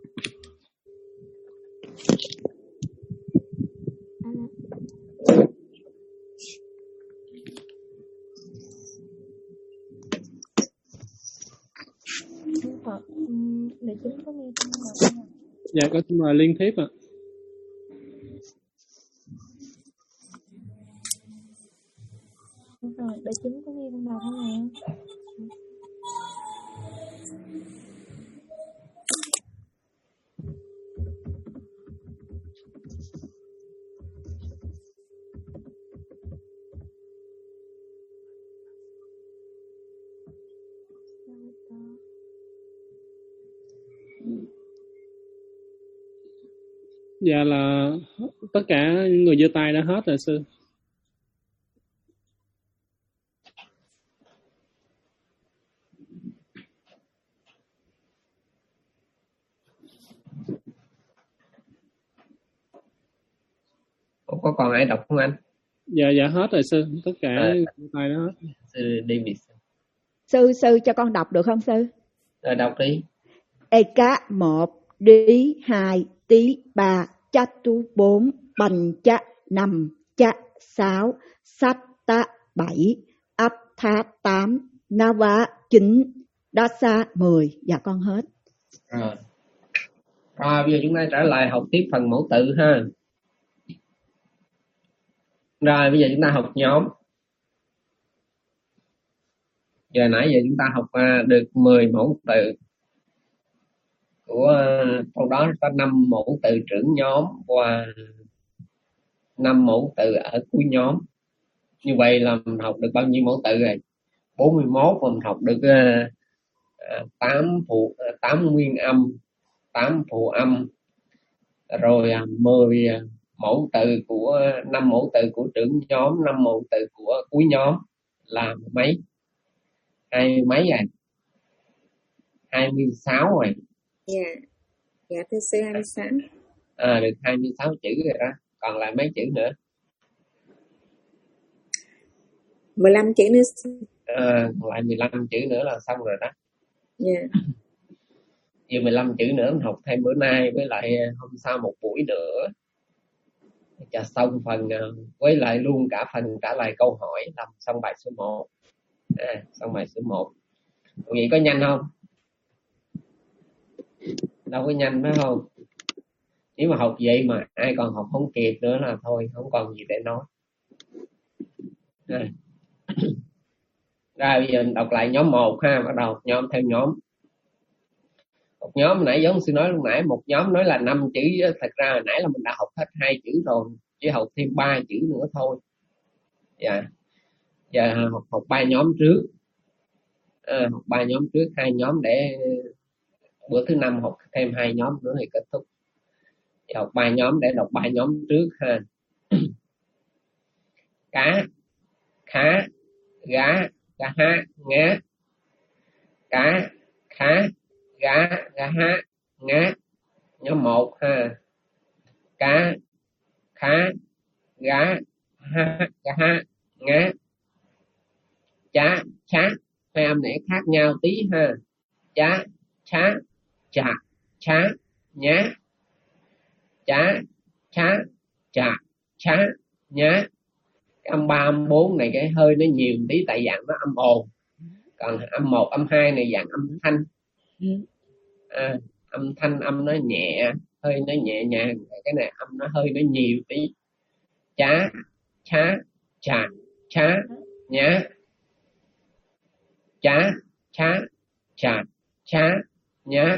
Phật, để chính có nghe trong đọc không? Dạ, con xin mời Liên Thiếp ạ. Đúng rồi, để chính có nghe trong đọc không ạ? Dạ là tất cả người giơ tay đã hết rồi sư. Ủa, có còn ai đọc không anh? Dạ dạ hết rồi sư, tất cả à, giơ tay đã hết. Sư David. Sư sư cho con đọc được không sư? Rồi đọc đi. Eka một, đi hai, tí ba, chát tu bốn, bành chá năm, chá sáu, sát ta bảy, áp tha tám, nava chín, đa sa mười. Dạ con hết. Rồi. Rồi bây giờ chúng ta trở lại học tiếp phần mẫu tự ha. Rồi bây giờ chúng ta học nhóm. Giờ nãy giờ chúng ta học uh, được mười mẫu tự. Của uh, trong đó có năm mẫu tự trưởng nhóm và năm mẫu tự ở cuối nhóm. Như vậy là mình học được bao nhiêu mẫu tự rồi? bốn mươi mốt, và mình học được uh, uh, tám phụ uh, tám nguyên âm, tám phụ âm, rồi uh, mười uh, mẫu tự của năm mẫu tự của trưởng nhóm, năm mẫu tự của cuối nhóm là mấy? Hai mấy rồi? hai mươi sáu rồi. Dạ, dạ thưa sư hai mươi sáu. À, được hai mươi sáu chữ rồi đó. Còn lại mấy chữ nữa? mười lăm chữ nữa. À, còn lại mười lăm chữ nữa là xong rồi đó. Dạ. Giờ mười lăm chữ nữa mình học thêm bữa nay, với lại hôm sau một buổi nữa cho xong phần, với lại luôn cả phần trả lời câu hỏi, làm xong bài số một. À, xong bài số một. Vậy có nhanh không? Đâu có nhanh phải không? Nếu mà học vậy mà ai còn học không kịp nữa là thôi, không còn gì để nói. À. Rồi bây giờ đọc lại nhóm một ha, bắt đầu nhóm theo nhóm. Một nhóm nãy giống sư nói lúc nãy, một nhóm nói là năm chữ, thật ra hồi nãy là mình đã học hết hai chữ rồi, chỉ học thêm ba chữ nữa thôi. Dạ. Giờ học học ba nhóm trước. À, học ba nhóm trước, hai nhóm để bữa thứ năm học thêm hai nhóm nữa thì kết thúc. Giờ học ba nhóm để đọc ba nhóm trước ha. Cá, khá, gá, gá há, ngá. Cá, khá, gá, gá há, ngá. Nhóm một ha. Cá, khá, gá, ha, gá há, ngá. Chá, chá, hai âm này khác nhau tí ha. Chá, chá, chà, chá, nhá. Chá, chá, chà, chá, nhá. Cái âm ba, âm bốn này cái hơi nó nhiều tí, tại dạng nó âm ồn. Còn âm một, âm hai này dạng âm thanh. À, âm thanh âm nó nhẹ, hơi nó nhẹ nhàng. Cái này âm nó hơi nó nhiều tí. Chá, chá, chà, chá, nhá. Chá, chá, chà, chá, nhá.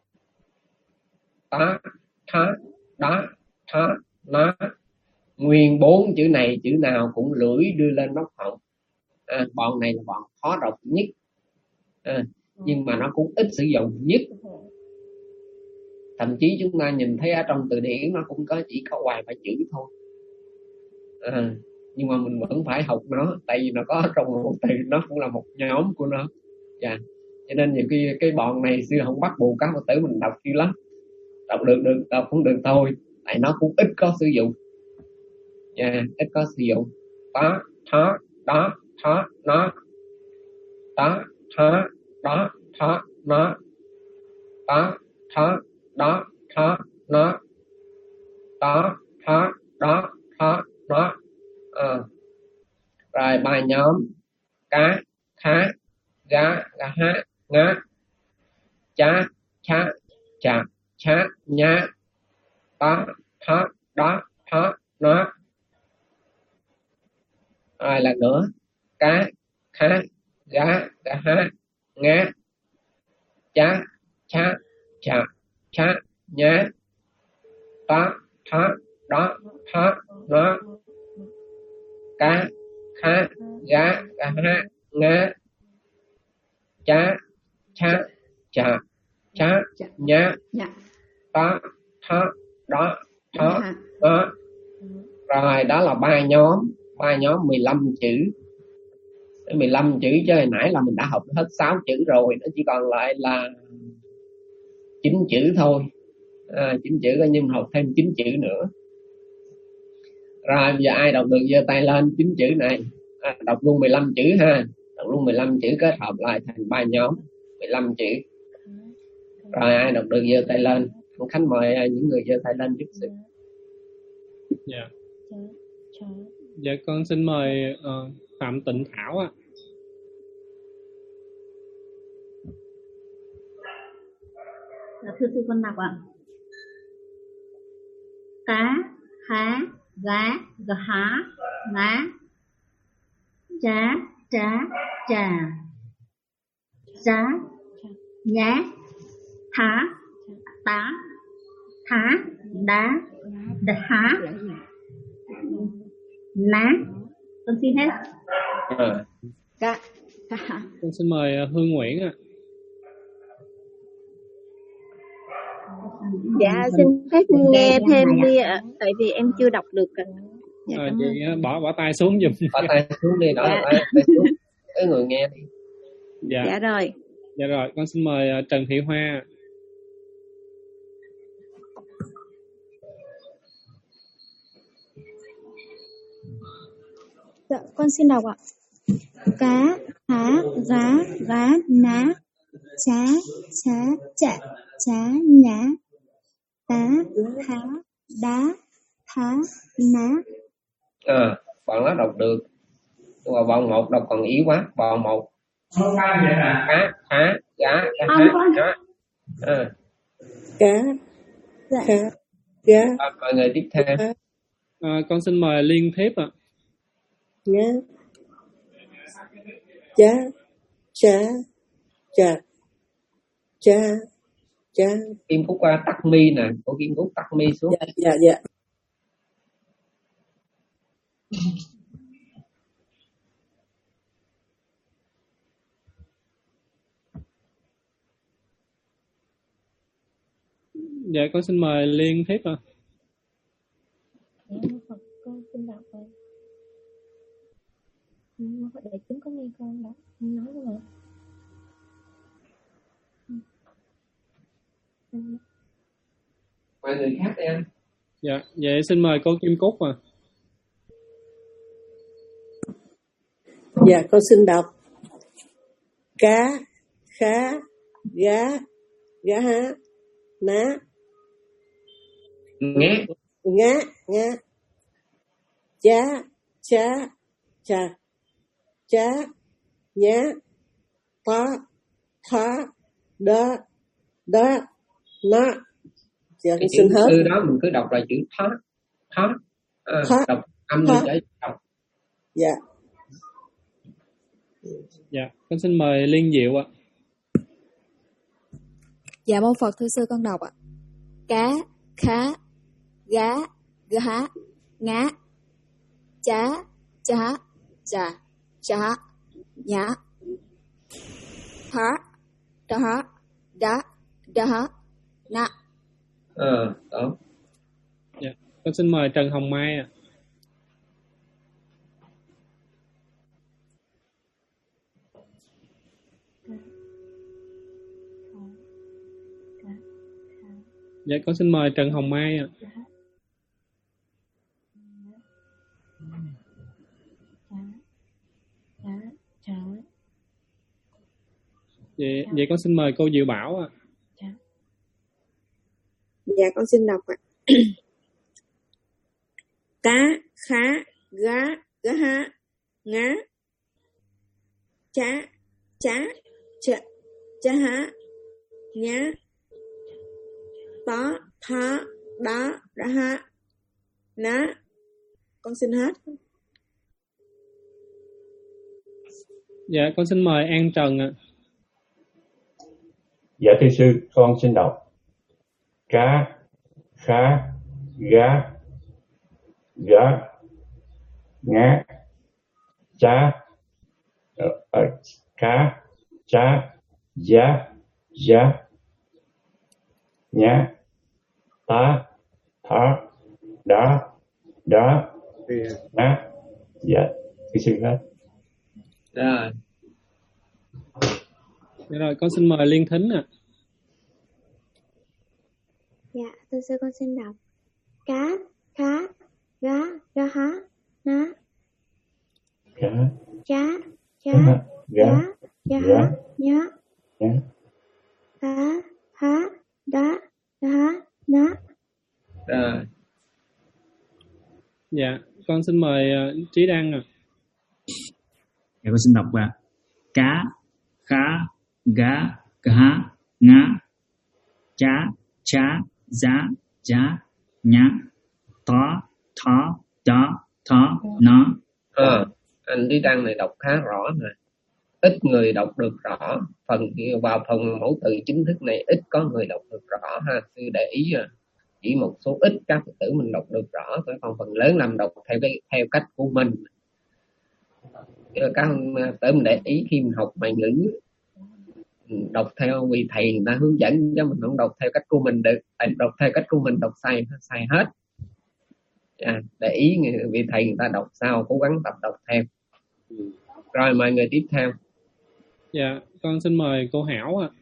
Tá, thá, đó, thá, nó. Nguyên bốn chữ này chữ nào cũng lưỡi đưa lên nóc họng. À, bọn này là bọn khó đọc nhất. À, nhưng mà nó cũng ít sử dụng nhất. Thậm chí chúng ta nhìn thấy ở trong từ điển nó cũng có chỉ có vài ba chữ thôi, à, nhưng mà mình vẫn phải học nó, tại vì nó có trong một từ, nó cũng là một nhóm của nó. Dạ. Cho nên nhiều khi cái bọn này xưa không bắt buộc các Phật tử mình đọc kêu lắm, đọc được được, đọc cũng được thôi, tại nó cũng ít có sử dụng. Dạ, ít có sử dụng. Đó, thó, đó, thó, nó, đó, thó, đó, thó, nó, đó, thó, đó, thó, nó, đó, thó, đó, thó, nó. À. Rồi bài nhóm: cá, khá, gá, gá há, ngá, chá, chá, chà, chá, nhá, đó, thó, đó, thó, nó. Rồi lần nữa: cá, khá, gá, gá há, ngá, chá, chá, chà, chá, nhá, đó, thó, đó, thó, nó. Cá, khá, gá, gá há, ngá, chá, chá, chà, chá, nhá, đó, thó, đó, thó, nó. Rồi đó là ba nhóm, ba nhóm mười lăm chữ. mười lăm chữ chứ hồi nãy là mình đã học hết sáu chữ rồi, nó chỉ còn lại là chín chữ thôi. À, chín chữ coi như mình học thêm chín chữ nữa. Rồi bây giờ ai đọc được giơ tay lên chín chữ này. À, đọc luôn mười lăm chữ ha. Đọc luôn mười lăm chữ kết hợp lại thành ba nhóm mười lăm chữ. Rồi ai đọc được giơ tay lên. Ông Khánh mời những người giơ tay lên giúp sự. Dạ. Dạ con xin mời uh, Phạm Tịnh Thảo ạ. Dạ, thưa sư con đọc ạ. Cá, khá, gá, gá há, ngá, chá, chá, chà, chá, nhá, thá, tá, thá, đá, đá há, ná. Con xin hết. À. Cá, cá. Con xin mời Hương Nguyễn ạ. Dạ xin phép nghe thêm đi ạ, tại vì em chưa đọc được ạ. Dạ, à, chị bỏ bỏ tay xuống giùm. Bỏ tay xuống đi, đó là tay, tay xuống. Cái người nghe đi. Dạ. Dạ rồi. Dạ rồi, con xin mời Trần Thị Hoa. Dạ, con xin đọc ạ. Cá, há, gá, gá, ná, chá, chá, chạ, chá, nhá, tá, thá, đá, thá, ná. À, bạn nó đọc được. Nhưng mà bọn một đọc còn yếu quá. Bọn một. Cá, há, gá, gá, há. À. Cá, dạ. khá, gá. À, mọi người tiếp theo. À, con xin mời Liên Thiếp ạ. Nhá, chá, chá, chà, chá, chá. Kim Phúc qua tắt mi nè, cô Kim Phúc tắt mi xuống. Dạ, dạ, dạ. Dạ con xin mời Liên Thiếp ạ. Dạ Phật con xin đọc rồi. Để chúng có nghe con đó, nói nữa mà. Mọi người khác đi anh. Dạ, vậy xin mời cô Kim Cúc ạ. Dạ con xin đọc. Cá, khá, gá, gá há, ná, ngá, ngá, ngá, chá, chá, chà, chá, nhá, tá, thá, đá, đá, ná. Dạ con xin hết. Từ đó mình cứ đọc là chữ thá, thá, à, thá, đọc âm thá. như để đọc. Dạ. Dạ, con xin mời Liên Diệu ạ. Dạ mô Phật, thưa sư con đọc ạ. Cá, khá, gá, gá, ngá, chá, chá, chà, chá, nhá, thá, đá, đá, đá, nạ, À, tốt. Dạ. Con xin mời Trần Hồng Mai ạ. Dạ, con xin mời Trần Hồng Mai ạ. Vậy, vậy con xin mời cô Diệu Bảo ạ. Dạ con xin đọc ạ. Cá, khá, gá, gá há, ngá, chá, chá, chá, chá há, nhá, tó, thá, đá, đá há, ná. Con xin hết. Dạ, con xin mời An Trần ạ. Dạ thưa sư, con xin đọc. Cá, khá, gá, gá, ngá, chá, uh, uh, cá, chá, giá, giá, nhá, tá, thá, đá, đá, ná. Dạ, thưa sư hết. Rồi. Dạ rồi, con xin mời Liên Thính ạ. Dạ, thưa sư con xin đọc. Cá, khá, gá, gá há, ná. Cá, chá, chá, gá, gá, gá, há, nhá, nhá, tá, há, đá, đá há, ná. Rồi. Dạ, con xin mời uh, Trí Đăng ạ. Dạ con xin đọc ạ. Cá, khá, gá, gá, ngá, chá, chá, giá, giá, nhá, tó, thó, đó, thó, nó. À, anh Trí Đăng này đọc khá rõ rồi. Ít người đọc được rõ. Phần vào phần mẫu từ chính thức này ít có người đọc được rõ ha. Sư để ý à. Chỉ một số ít các Phật tử mình đọc được rõ, còn phần lớn làm đọc theo cái theo cách của mình. Các tử mình để ý khi mình học ngoại ngữ, đọc theo vì thầy người ta hướng dẫn, cho mình không đọc theo cách của mình được. Đọc theo cách của mình đọc sai sai hết. À, để ý vì thầy người ta đọc sao, cố gắng tập đọc theo. Rồi mời người tiếp theo. Dạ, con xin mời cô Hảo ạ.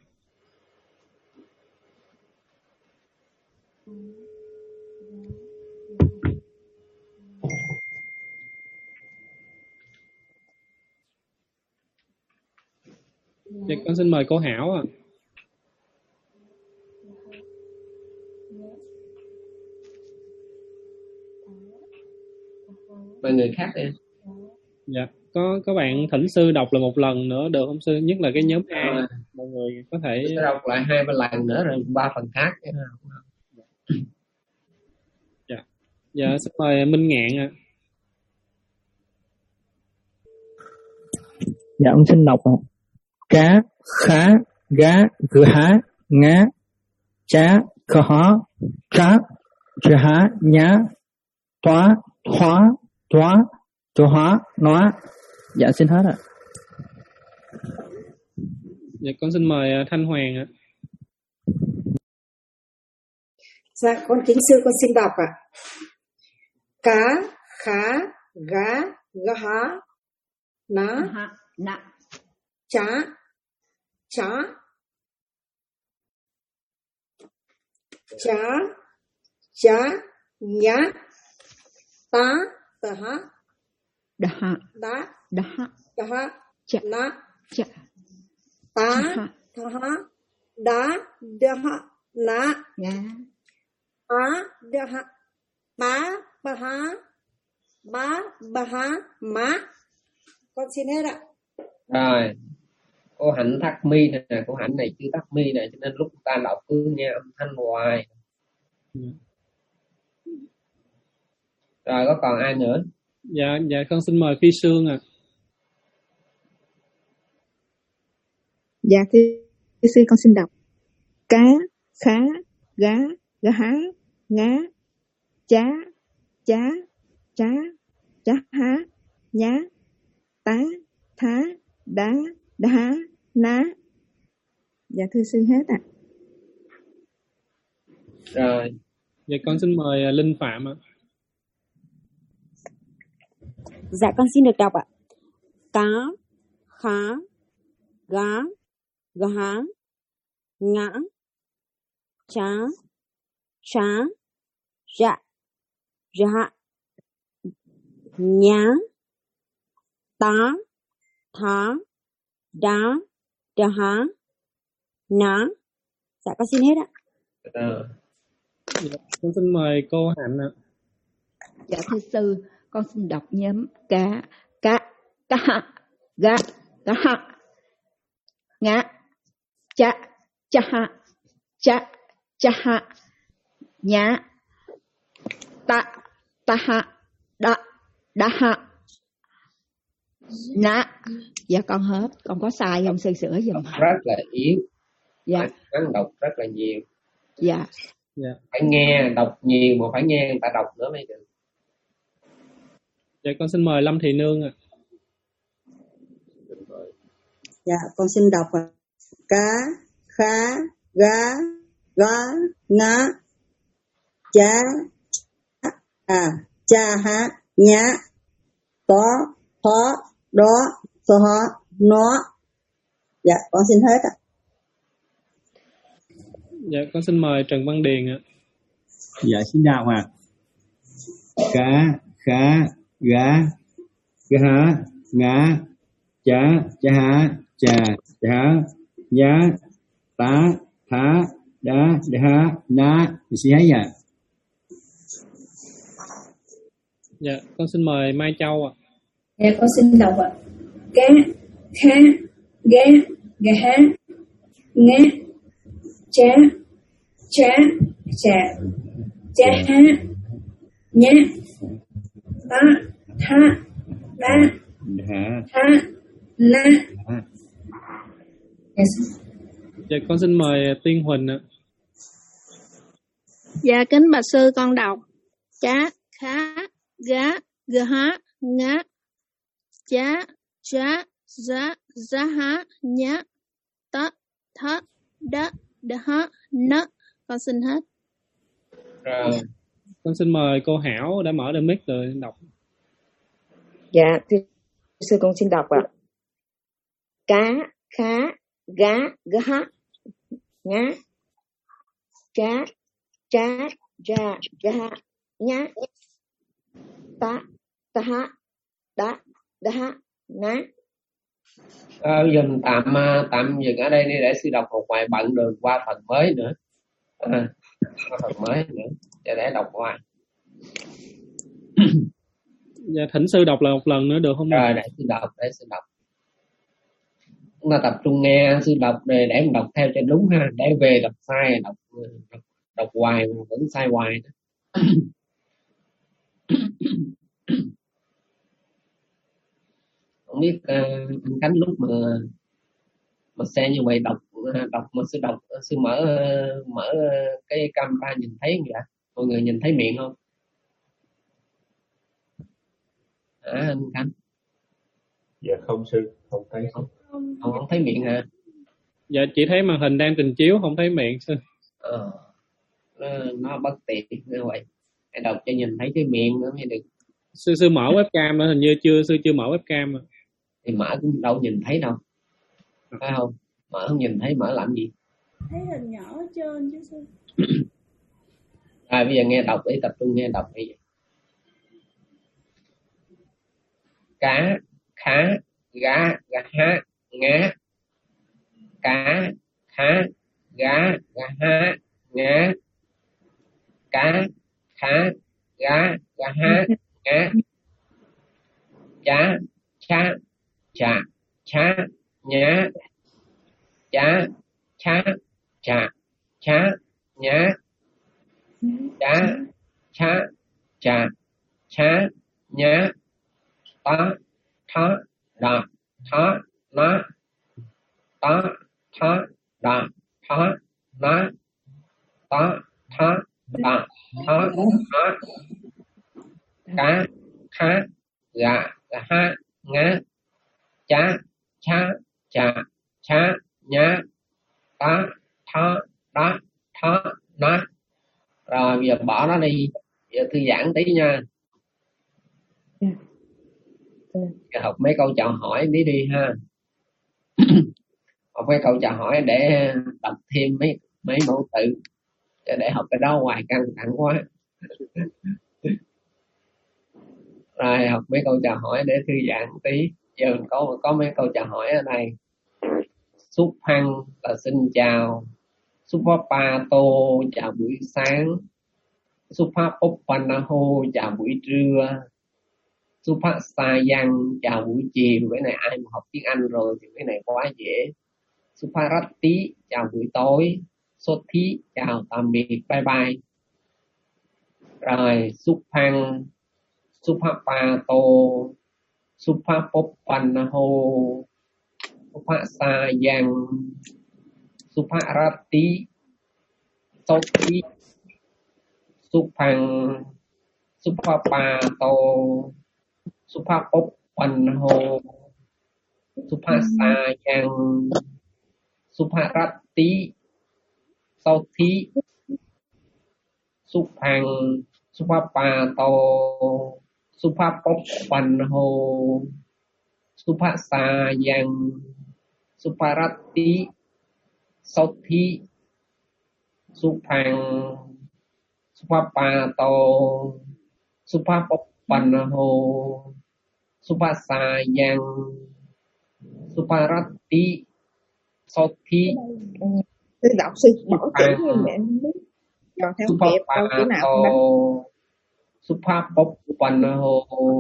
Dạ, con xin mời cô Hảo ạ. Mời người khác đi. Dạ, có các bạn thỉnh sư đọc lại một lần nữa được không sư? Nhất là cái nhóm A, à, mọi người có thể đọc lại hai ba lần nữa rồi ba phần khác. Dạ, dạ xin mời Minh Ngạn ạ. Dạ ông xin đọc ạ. Cá, khá, gá, gừ há, ngá, chá, khờ hó, trá, trừ há, nhá, toá, thoá, toá, chỗ hóa, nóa. Dạ xin hết ạ. Dạ con xin mời Thanh Hoàng ạ. Dạ con kính sư con xin đọc ạ. Cá, khá, gá, gá há, ná, chá, chá, chá, chá, nhá, tá, tờ há, đá, đá, đá, đá, chá, ná, chá, tá, thá, đá, đá, ná, á, đá, bá, bá há, bá, bá há, má. Con xin hết ạ. Rồi, cô Hạnh thắt mi nè, cô Hạnh này chưa thắt mi nè, cho nên lúc ta đọc cứ nghe âm thanh hoài. Rồi có còn ai nữa? Dạ, dạ con xin mời Phi Sương ạ. À. Dạ thưa sư con xin đọc. Cá, khá, gá, gá há, ngá, chá, chá, chá, chá há, nhá, tá, thá, đá, đá há, ná. Dạ thưa sư hết ạ. Rồi. Vậy con xin mời Linh Phạm ạ. Dạ con xin được đọc ạ. Cá, khá, gá, gá, ngã, chá, chá, dạ, dạ, nhá, tá, thá, đá, đá, ná. Dạ con xin hết ạ. Rồi. Dạ, con xin mời cô Hạnh ạ. Dạ thưa sư, con xin đọc nhóm cá, cá, cá, gá, gá, ngã, chá, chá, chá, chá, nhá, ta, ta, đá, đá, ná. Dạ con hết, con có sai không sư sửa giùm. Rất là yếu. Dạ. Phải đọc rất là nhiều. Dạ. Dạ. Phải nghe, đọc nhiều mà phải nghe người ta đọc nữa mới được. Dạ con xin mời Lâm Thị Nương ạ. Dạ con xin đọc ạ. Cá, khá, gá, gá, ngá, chá, à, cha, há, nhá, tó, thó, đó, thó, nó. Dạ con xin hết ạ. Dạ con xin mời Trần Văn Điền ạ. Dạ xin đọc ạ. Cá, khá, gá, gá, ngá, chá, chá, chà, chá, nhá, tá, thá, đá, đá, ná. Xin hết dạ. Dạ con xin mời Mai Châu ạ. Dạ con xin đọc ạ. Cá, khá, gá, gá, ngá, chá, chá, chà, chá, há, nhá, tá, thá, đá, thá, ná. Yes. Dạ con xin mời Tiên Huỳnh ạ. Dạ kính bạch sư con đọc. Chá, khá, gá, gá, ngá, chá, chá, giá, giá há, nhá, tá, thá, đá, đá, ná. Con xin hết. Rồi. Con xin mời cô Hảo đã mở được mic rồi đọc. Dạ thưa sư con xin đọc ạ. Cá, khá, gá, gá, ngá, chá, chá, chà, chá, nhá, tá, tá, đá, đá, ná. À, bây giờ mình tạm tạm dừng ở đây đi để sư đọc một vài bận đường qua phần mới nữa. À, qua phần mới nữa để để đọc ngoài. Dạ thỉnh sư đọc lại một lần nữa được không? Rồi để sư đọc, để sư đọc. Chúng ta tập trung nghe sư đọc để để mình đọc theo cho đúng ha, để về đọc sai đọc đọc, đọc hoài mà vẫn sai hoài. Không biết uh, anh Khánh lúc mà mà xe như vậy đọc đọc mà sư đọc sư mở mở cái camera nhìn thấy không vậy? Mọi người nhìn thấy miệng không? À, anh Khánh. Dạ không sư, không thấy. Không, không, không thấy miệng hả? Dạ chỉ thấy màn hình đang trình chiếu, không thấy miệng sư. Ờ, nó, nó bất tiện như vậy. Hãy đọc cho nhìn thấy cái miệng nữa mới được. Sư sư mở webcam nữa, hình như chưa sư chưa mở webcam. Thì mở cũng đâu nhìn thấy đâu, phải không? Mở không nhìn thấy, mở làm gì? Thấy hình nhỏ ở trên chứ sư. Rồi bây giờ nghe đọc đi, tập trung nghe đọc bây giờ. Cá, khá, gá, gá, há, ngá, cá, khá, gá, gá, há, ngá, cá, khá, gá, gá, há, ngá, chá, chá, chà, chá, nhá, chá, chá, chà, chá, nhá, chá, chá, chà, chá, nhá, tá, thá, đá, thá, ná, tá, thá, đá, thá, ná, tá, thá, đá, thá, ná, cá, khá, gá, gá, há, ngá, chá, chá, chà, chá, nhá, tá, thá, đá, thá, ná, Rồi bây giờ bỏ nó đi, giờ thư giãn tí nha. Giờ học mấy câu chào hỏi tí đi ha. Học mấy câu chào hỏi để tập thêm mấy mấy mẫu tự, để học cái đó hoài căng thẳng quá. Rồi học mấy câu chào hỏi để thư giãn tí. Giờ mình có có mấy câu chào hỏi ở đây. Súp hăng là xin chào. Supapa tô chào buổi sáng. Supapopanaho chào buổi trưa. Supasayang chào buổi chiều. Cái này ai mà học tiếng Anh rồi thì cái này quá dễ. Suparati chào buổi tối. Sothi chào tạm biệt, bye bye. Rồi Supang, Supapato, Supapopanaho, Supasayang, Suparati, Sothi, Supang, Supapato, Supapopanaho, Supasayang, Suparati, Sothi, Supang, Supapato, Supapopanaho, Supasayang, Suparati, Sothi, Supang, Supapato, Supapopanaho, Supasayang, Suparati, Sothi. Tôi đọc sư bỏ chữ như vậy không biết. Còn theo kẹp câu chữ nào không đánh. Supapopanaho,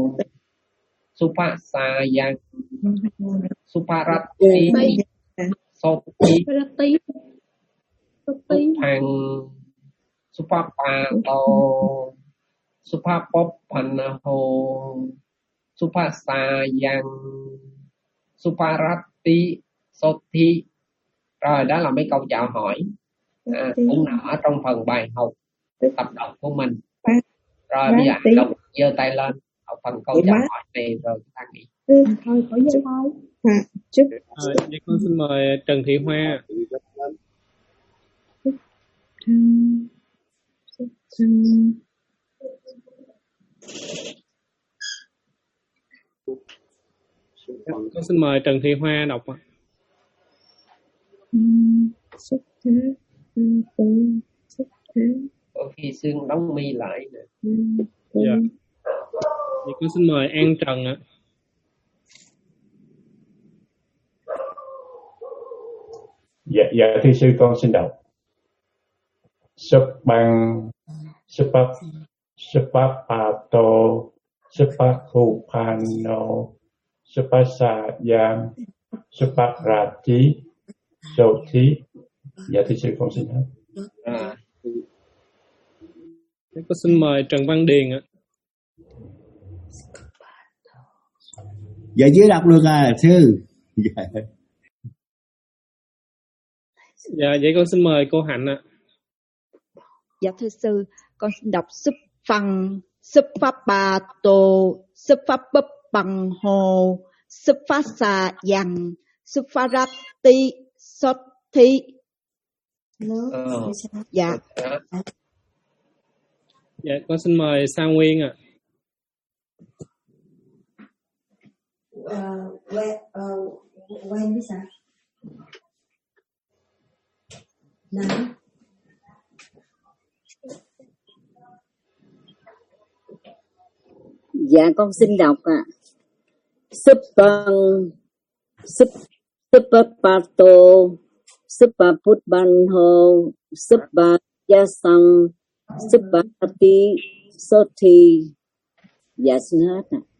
Supasayang, Suparati, Sothi, Supang, Supapato, Supapopanaho, Supasayang, Suparati, Sothi. Rồi đó là mấy câu chào hỏi à, cũng nằm ở trong phần bài học tập đọc của mình. Rồi bây giờ đọc giơ tay lên học phần câu chào hỏi này rồi chúng ta nghỉ. Thôi khỏi giơ thôi. À, trước. Rồi, vậy con xin mời Trần Thị Hoa. Con xin mời Trần Thị Hoa đọc ạ. Xúc thế, xúc thế. Có khi xương đóng mi lại nè. Dạ. Vậy con xin mời An Trần ạ. Dạ, dạ thưa sư con xin đọc. Supang, supap, supapato, supakupano, supasayang, suparati, Sothi. Dạ thưa sư con xin hết. À. Con xin mời Trần Văn Điền ạ. Dạ dưới đọc được à sư. Dạ. Dạ vậy con xin mời cô Hạnh ạ. Dạ thưa sư, con xin đọc súp phăng, súp pháp bà tô, súp pháp bấp bằng hồ, súp phát xà dằn, súp phát rát tí, sốt thi. Ờ. Dạ. Dạ con xin mời Sa Nguyên ạ. Quen biết sao? Nào. Dạ con xin đọc ạ. À. Supang, sup, supapato, supaputbanho, supayasang, supati, sothi. Dạ xin hết ạ. À.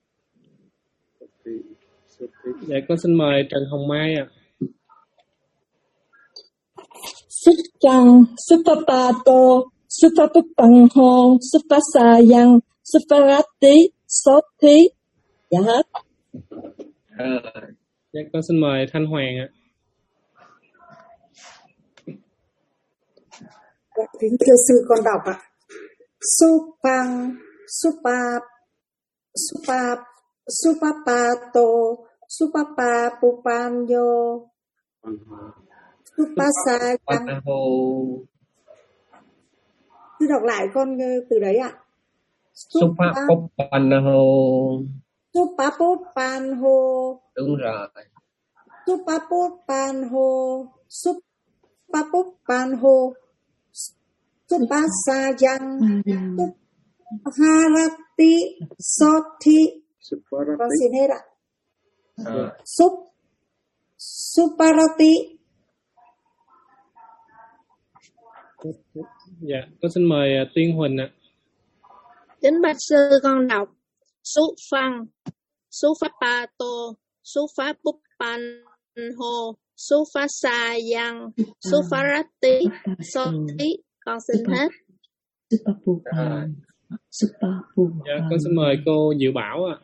Dạ con xin mời Trần Hồng Mai ạ. À. Supang, supapato, supaputbanho, supasayang, suparati, sothi. Dạ hết. À. Dạ con xin mời Thanh Hoàng ạ. Kính thưa sư con đọc ạ. Supang, supa, supa, supapato, supapapupanyo, supasayang, Sư đọc lại con từ đấy ạ. Supapopanho. Supapopanho. Đúng rồi. Supapopanho. Supapopanho. Supasayang. Harati Soti. Con xin hết ạ. Sup Suparati. Dạ, con xin mời uh, Tiên Huỳnh ạ. Kính bạch sư, con đọc Su Phăng, Su Pháp Ba Tô, Su Pháp Búp Pan Hồ, Su Pháp Sa Yang, Su Pháp Rát Tí, So Tí. Con xin hết. Dạ, con xin mời cô Diệu Bảo ạ.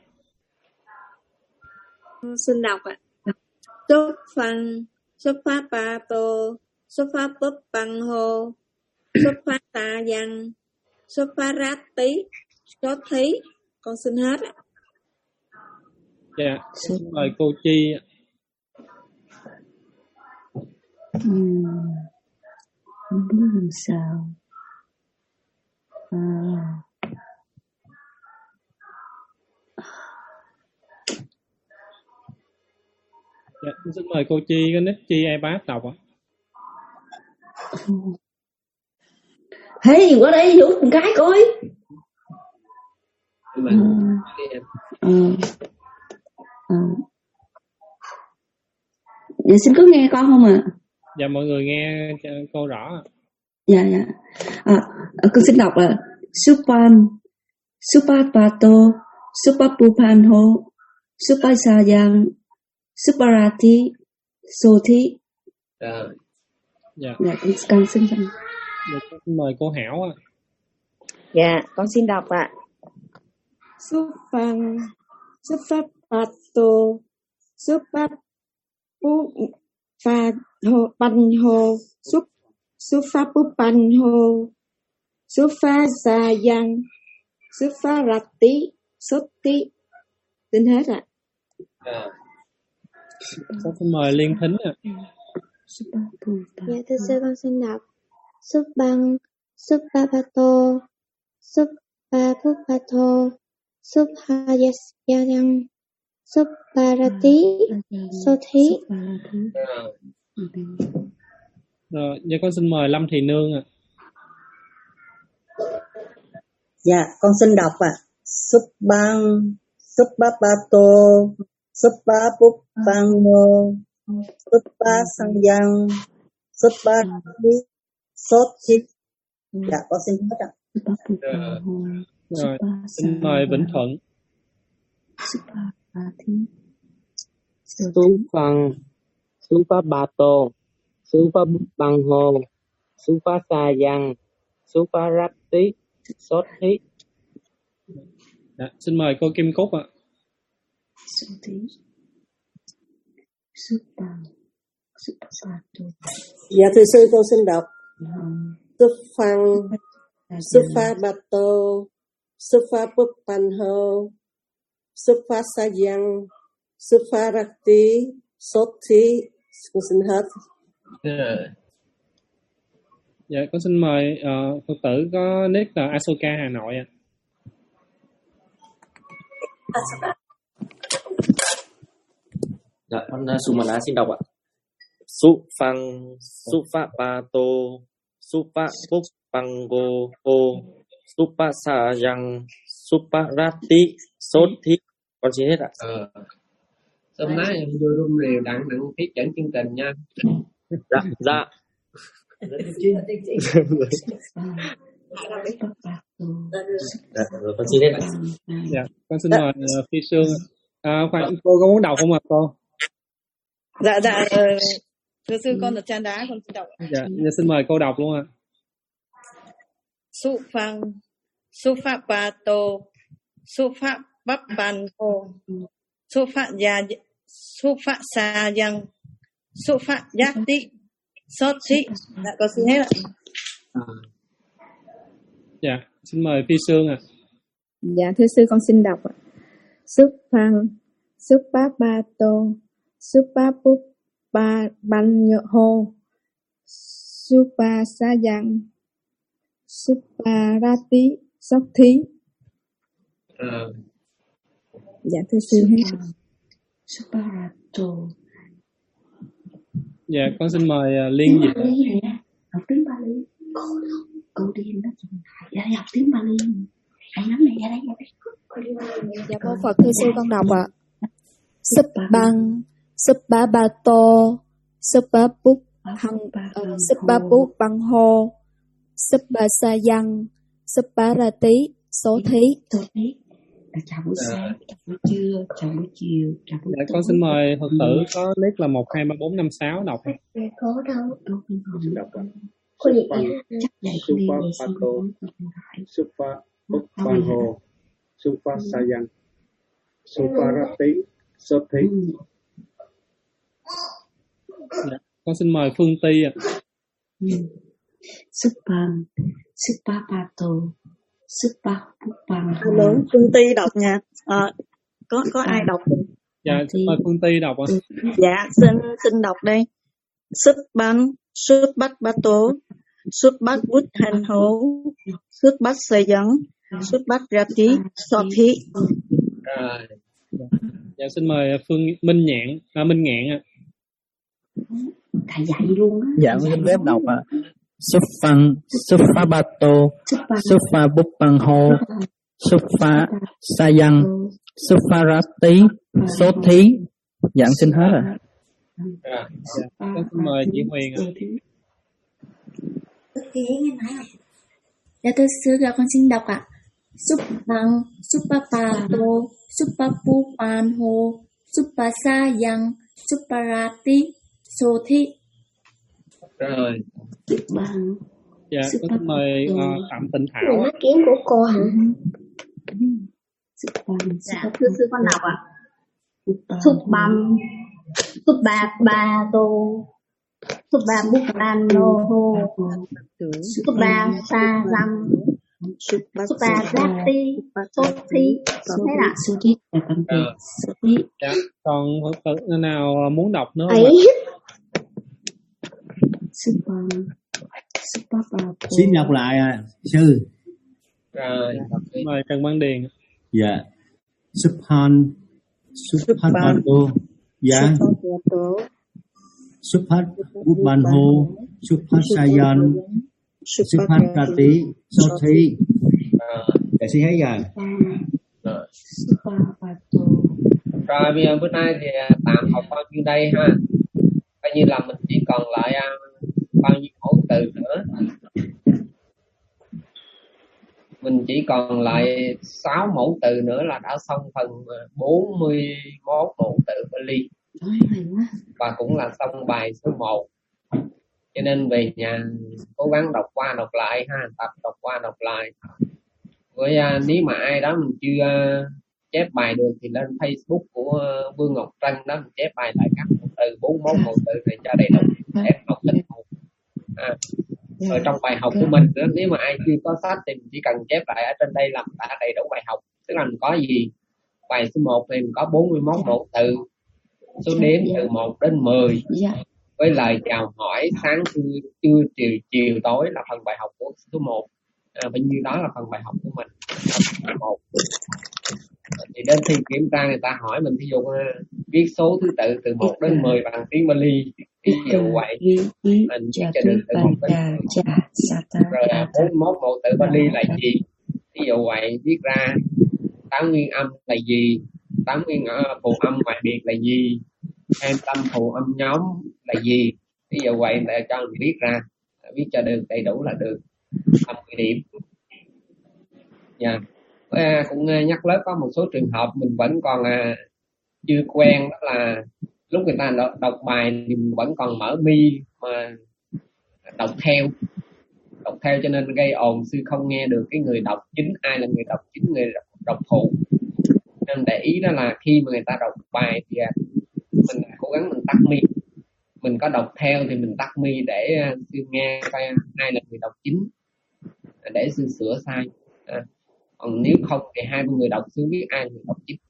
Con xin đọc ạ. Su Phăng, Su Pháp Ba Tô, Su Pháp Búp Pan Hồ, Su Pháp Sa Yang, Su Pháp Rát Tí, So Thí. Con xin hết ạ. Dạ, xin mời cô Chi ạ. Uhm, không biết làm sao. À. Dạ, xin mời cô Chi, có nick Chi iPad đọc ạ. Hey, qua đây Vũ một cái coi. Ừ. Ừ. Ừ. Dạ, xin có nghe con không ạ? À? Dạ, mọi người nghe cô rõ. Dạ, dạ. À, con xin đọc là Supan, Supapato, Supapupanho, Supasayang, Suparati, Sothi. Rồi. Dạ, dạ con, con xin đọc. Dạ, con xin mời cô Hảo ạ. Dạ, con xin đọc ạ. Supang, Supapato, Supapupanho, Sup Supapupanho, Supasayang, Suparati, Sothi. Xin hết ạ. Rồi. Con xin mời Liên Thính ạ. Dạ thưa sư, con xin đọc Supang, Supapato, Supapupato, Supayasayang, Suparati, Sothi. Rồi, dạ con xin mời Lâm Thị Nương ạ. Dạ, con xin đọc ạ. Supang, Supapato, Supapupanho, Supasayang, Suparati, Sothi. Dạ, con xin hết ạ. Rồi, xin mời Vĩnh Thuận. Supang, Supapato, Supapupanho, Supasayang, Suparati, Sothi. Dạ, xin mời cô Kim Cúc ạ. Dạ thưa sư, con xin đọc Supang, Supapato, Supapupanho, Supasayang, Suparati, Sothi. Con xin hết. Rồi. Dạ, con xin mời uh, Phật tử có nick là Asoka Hà Nội ạ. Dạ, con Sumana xin đọc ạ. Supang, Supapato, Supapupanho, Supasayang, Suparati, Sothi. Con xin hết ạ. Ờ. Hôm nay em vô room rìu đặng đặng thiết dẫn chương trình nha. Dạ, dạ. Dạ, rồi con xin hết ạ. Dạ, con xin mời uh, Phi Sương. À, khoan, cô có muốn đọc không ạ cô? Dạ, dạ, thưa sư con ở Tràn Đá, con xin đọc. Dạ, dạ, xin mời cô đọc luôn ạ. Su Phang, Su Pháp Ba Tô, Su Pháp Bắp Bàn Hồ, Su Pháp Gia, Su Pháp Sa Yang, Su Pháp Giác Tị, Sốt Thị. Dạ, con xin hết ạ. À. Dạ, xin mời Phi Sương ạ. Dạ, thưa sư con xin đọc ạ. Supang, Supapato, Supapupanho, Supasayang, Suparati Sothi. À. Dạ thưa sư hết. Suparato. Dạ con xin mời uh, Liên Diệu. Học tiếng Bali. Cô, cô đi nó dạ học tiếng Bali. Anh nắm này ra đây, ra đây. Dạ con Phật thưa sư con đọc ạ. Subang, Subabato, Subabuk Hằng, Subabuk Bang Ho, Subasayang, Subarati, Số Thí. Chào buổi sáng, chào buổi trưa, chào buổi chiều, chào buổi Dạ, con xin mời Phật tử có nick là một hai ba bốn năm sáu đọc. Có đâu. Xin đọc ạ. Cô đi chắc dạy cô đi Supa về Pato, Supa Uppanho, Supa Sayang, Suparati, Sothi. Dạ, con xin mời Phương Ti ạ. Supan, Supapato, Supapupang. Lượng Phương Ti đọc nha. À, có có ai đọc không? Dạ, xin mời Phương Ti đọc ạ. Dạ, xin xin đọc đây. Supan, Supapato, Supabuthanho, Supasayang, Supagrati, Sothi. Rồi. Dạ, xin mời Phương Minh Nhạn, à, Minh Ngạn ạ. Thầy dạy luôn á. Dạ, con xin phép đọc ạ. Suphan, Supabato, Supabupangho, Supasayang, Suparati, Sothi. Dạ, con xin hết rồi. Dạ, con xin mời chị Huyền ạ. Dạ thưa sư, dạ con xin đọc ạ. Supang, Supapato, Supapupanho, Supasayang, Suparati, Sothi. Rồi. Dạ, con xin mời uh, Phạm Tịnh Thảo. Ý kiến của cô hả? Dạ, thưa sư con đọc ạ. Supam, Supapato, Supabupano, Supasayang, Suparati, Sothi. Thế ạ. Dạ, còn Phật tử nào muốn đọc nữa không ạ? Xin đọc lại à, sư. Rồi, mời Trần Văn Điền. Dạ. Subhan, Subhapato, dạ. Subhapupanho, Supasayang, Supagrati, Sothi. Dạ xin thấy rồi. Rồi bây giờ bữa nay thì tạm học bao nhiêu đây ha. Coi như là mình chỉ còn lại bao nhiêu mẫu từ nữa. Mình chỉ còn lại sáu mẫu từ nữa là đã xong phần bốn mươi mốt mẫu từ Bali. Và cũng là xong bài số một. Cho nên về nhà cố gắng đọc qua đọc lại ha, tập đọc qua đọc lại. Với uh, nếu mà ai đó mình chưa uh, chép bài được thì lên Facebook của uh, Vương Ngọc Trân đó mình chép bài lại các mẫu từ bốn mốt mẫu từ này cho đầy đủ chép học linh hoạt. À, ở trong bài học của mình nữa, nếu mà ai chưa có sách thì mình chỉ cần chép lại ở trên đây làm đã đầy đủ bài học. Tức là mình có gì bài số một thì mình có bốn mươi mốt mẫu từ, số đếm từ một đến mười với lời chào hỏi sáng trưa trưa chiều chiều tối là phần bài học của số một. À, bao nhiêu đó là phần bài học của mình một. Thì đến thi kiểm tra người ta hỏi mình ví dụ viết số thứ tự từ một đến mười bằng tiếng Bali, ví dụ vậy mình viết cho được từ một đến mười. Rồi bốn mươi mốt mẫu từ Bali là gì, ví dụ vậy viết ra tám nguyên âm là gì, tám nguyên phụ âm ngoại biệt là gì, hai mươi lăm phụ âm nhóm là gì, ví dụ vậy để cho mình viết ra, viết cho được đầy đủ là được năm mươi điểm. Dạ. À, cũng nhắc lớp có một số trường hợp mình vẫn còn à, chưa quen, đó là lúc người ta đọc, đọc bài thì mình vẫn còn mở mi mà đọc theo đọc theo cho nên gây ồn, sư không nghe được cái người đọc chính ai là người đọc chính, người đọc, đọc phụ. Nên để ý đó là khi mà người ta đọc bài thì à, mình cố gắng mình tắt mi, mình có đọc theo thì mình tắt mi để uh, sư nghe coi ai là người đọc chính để sư sửa sai. À, còn nếu không thì hai người đọc sư biết ai là người đọc chính.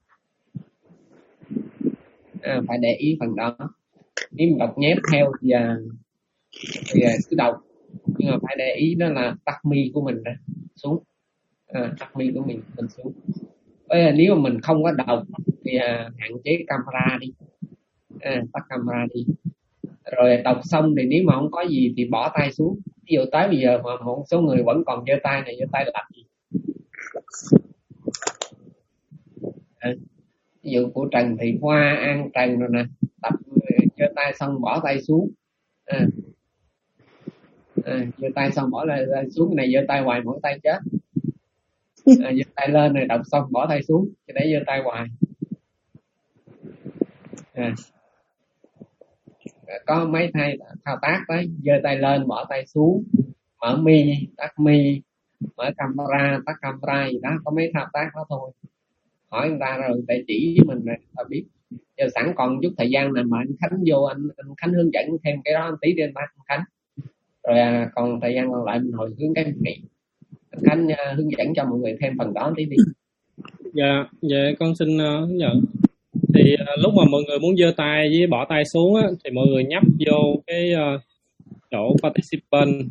À, phải để ý phần đó. Nếu mình đọc nhép theo thì, uh, thì uh, cứ đọc nhưng mà phải để ý đó là tắt mi của mình ra xuống, à, tắt mi của mình mình xuống. Bây giờ nếu mà mình không có đọc thì à, hạn chế camera đi, à, tắt camera đi. Rồi đọc xong thì nếu mà không có gì thì bỏ tay xuống. Ví dụ tới bây giờ mà một số người vẫn còn giơ tay này, giơ tay làm gì? À, ví dụ của Trần Thị Hoa, An Trần rồi nè, tập giơ tay xong bỏ tay xuống, à, à, giơ tay xong bỏ lại xuống, cái này giơ tay hoài mỗi tay chết. À, giơ tay lên rồi đọc xong bỏ tay xuống, cái đấy giơ tay hoài. À, có mấy thay thao tác đấy, giơ tay lên bỏ tay xuống, mở mi tắt mi, mở camera tắt camera gì đó, có mấy thao tác đó thôi. Hỏi người ta rồi để chỉ với mình rồi ta biết. Giờ sẵn còn chút thời gian này mà anh Khánh vô, anh, anh Khánh hướng dẫn thêm cái đó anh tí đi anh anh Khánh. Rồi à, còn thời gian còn lại mình hồi hướng cái này. Anh Khánh uh, hướng dẫn cho mọi người thêm phần đó tí đi. Dạ, dạ con xin uh, hướng dẫn. Thì uh, lúc mà mọi người muốn giơ tay với bỏ tay xuống á, thì mọi người nhấp vô cái uh, chỗ participant.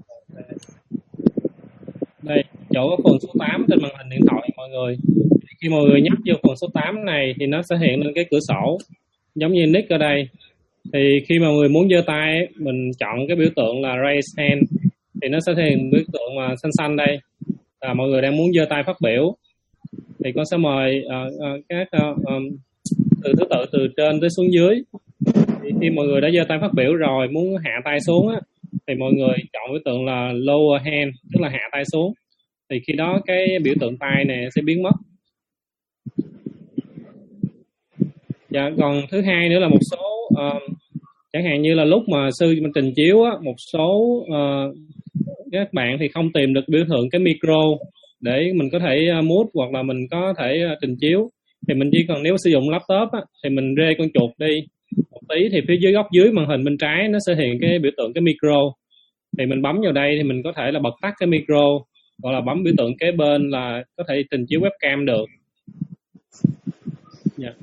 Đây, chỗ có phần số tám trên màn hình điện thoại mọi người. Khi mọi người nhấp vô phần số tám này thì nó sẽ hiện lên cái cửa sổ giống như nick ở đây. Thì khi mà mọi người muốn giơ tay, mình chọn cái biểu tượng là raise hand thì nó sẽ hiện biểu tượng mà xanh xanh đây. Là mọi người đang muốn giơ tay phát biểu. Thì con sẽ mời uh, uh, các uh, um, từ thứ tự từ trên tới xuống dưới. Thì khi mọi người đã giơ tay phát biểu rồi, muốn hạ tay xuống á, thì mọi người chọn biểu tượng là lower hand, tức là hạ tay xuống. Thì khi đó cái biểu tượng tay này sẽ biến mất. Dạ, còn thứ hai nữa là một số uh, chẳng hạn như là lúc mà sư mình trình chiếu á, một số uh, các bạn thì không tìm được biểu tượng cái micro để mình có thể uh, mute hoặc là mình có thể uh, trình chiếu. Thì mình chỉ cần nếu sử dụng laptop á, thì mình rê con chuột đi một tí thì phía dưới góc dưới màn hình bên trái nó sẽ hiện cái biểu tượng cái micro. Thì mình bấm vào đây thì mình có thể là bật tắt cái micro, hoặc là bấm biểu tượng kế bên là có thể trình chiếu webcam được. Yeah.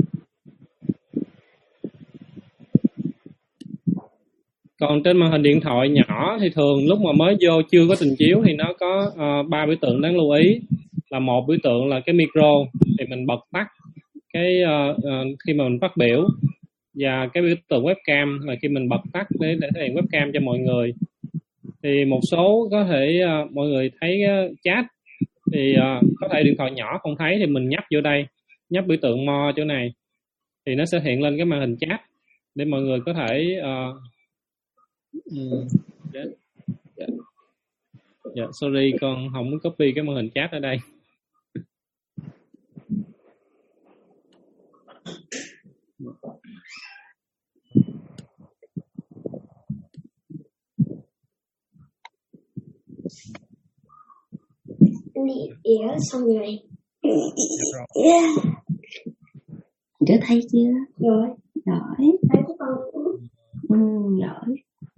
Còn trên màn hình điện thoại nhỏ thì thường lúc mà mới vô chưa có trình chiếu thì nó có ba uh, biểu tượng đáng lưu ý. Là một biểu tượng là cái micro thì mình bật tắt cái uh, uh, khi mà mình phát biểu, và cái biểu tượng webcam là khi mình bật tắt để để thể hiện webcam cho mọi người. Thì một số có thể uh, mọi người thấy uh, chat thì uh, có thể điện thoại nhỏ không thấy thì mình nhấp vô đây, nhấp biểu tượng more chỗ này thì nó sẽ hiện lên cái màn hình chat để mọi người có thể uh, um, yeah, yeah. Yeah, sorry con không muốn copy cái màn hình chat ở đây. Đi ỉa xong rồi. Yeah. Đã thấy chưa? Rồi. Giỏi. Thấy của con. Ừ, giỏi.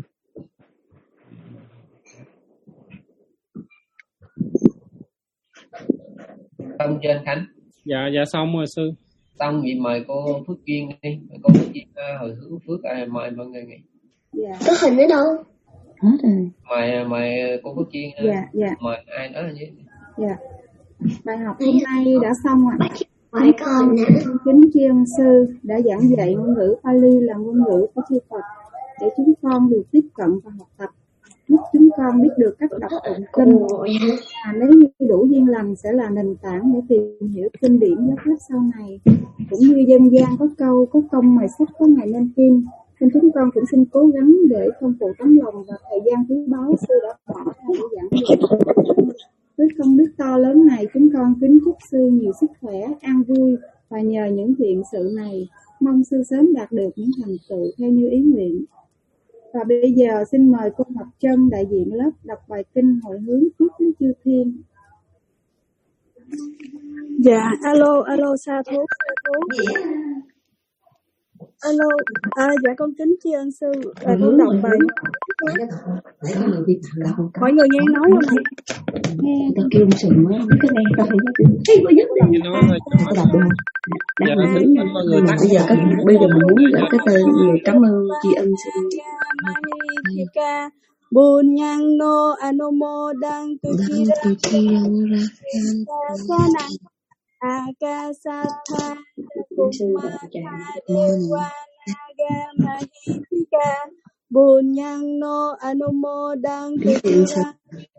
Xong chưa anh Khánh? Dạ, dạ xong rồi sư. Xong vậy mời cô Phước Duyên đi. Mời cô Phước Duyên uh, hồi hướng Phước à, mời mọi người nghỉ. Dạ. Có hình ở đâu? Hết rồi. Mời mời cô Phước Duyên. Dạ, dạ. Mời ai nói gì? Dạ. Bài học hôm nay đã xong ạ. Phải con nè. Kính tri ân sư đã giảng dạy ngôn ngữ Pali là ngôn ngữ của chư Phật để chúng con được tiếp cận và học tập, giúp chúng con biết được cách đọc tụng kinh. À, nếu như đủ duyên lành sẽ là nền tảng để tìm hiểu kinh điển giáo pháp sau này. Cũng như dân gian có câu có công mài sắt có ngày nên kim, nên chúng con cũng xin cố gắng để không phụ tấm lòng và thời gian quý báu sư đã bỏ ra để giảng dạy. Với công đức to lớn này, chúng con kính chúc sư nhiều sức khỏe, an vui và nhờ những thiện sự này, mong sư sớm đạt được những thành tựu theo như ý nguyện. Và bây giờ xin mời cô Ngọc Trân, đại diện lớp, đọc bài kinh hồi hướng trước đến chư thiên. Dạ, alo, alo, sa thú, sa thú. Alo, à, dạ con kính tri ân sư, là con đọc bài. Mọi người nghe nói không chị? Nghe, tao kêu sừng mới, cái này tao phải thấy có nhất là tao đọc được. Bây giờ các bây giờ mình muốn là cái tên gì cảm ơn tri ân sư. Manifika Bunyano Anomodan Tuchirang Sana Akasatha Kumata Devanaga Mahitika Bunyano Anomodan Tuchirang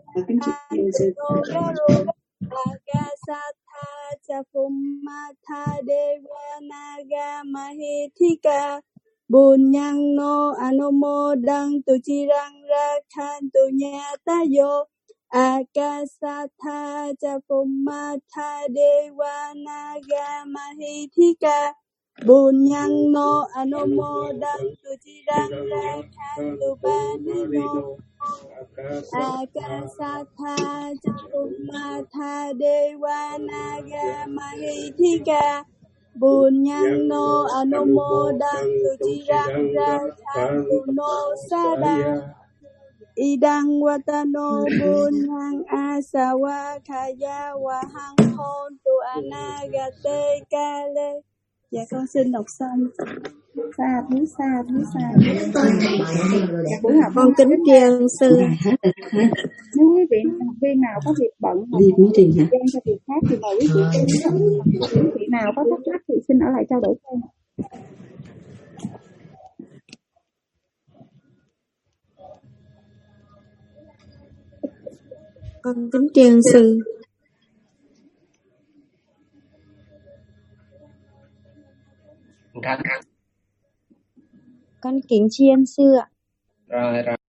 Anogaro Akasatha Chapumata Devanaga Mahitika Bunyano Anomodan Tuchirang Rakhantu Nyatayo Akasatha Chapumata Devanaga Mahitika Bunyano Anomodan Tuchirang Rakhantu Banino Akasatha Chapumata Devanaga Mahitika Bunyano Anomodan Tuchirang Rakhantu No Sada Idang Watano Bunyang Asawa Khaya Wahang Hôn Tu Anagate Kale. Dạ con xin đọc xong. Sa thú sa thú sa. Buổi học con kính tri sư. Nếu quý vị học viên nào có việc bận hoặc thời gian cho việc khác thì mời quý vị quý vị nào có thắc mắc thì xin ở lại trao đổi thêm. Con kính tri ân sư. Con kính tri ân sư ạ. Rồi rồi.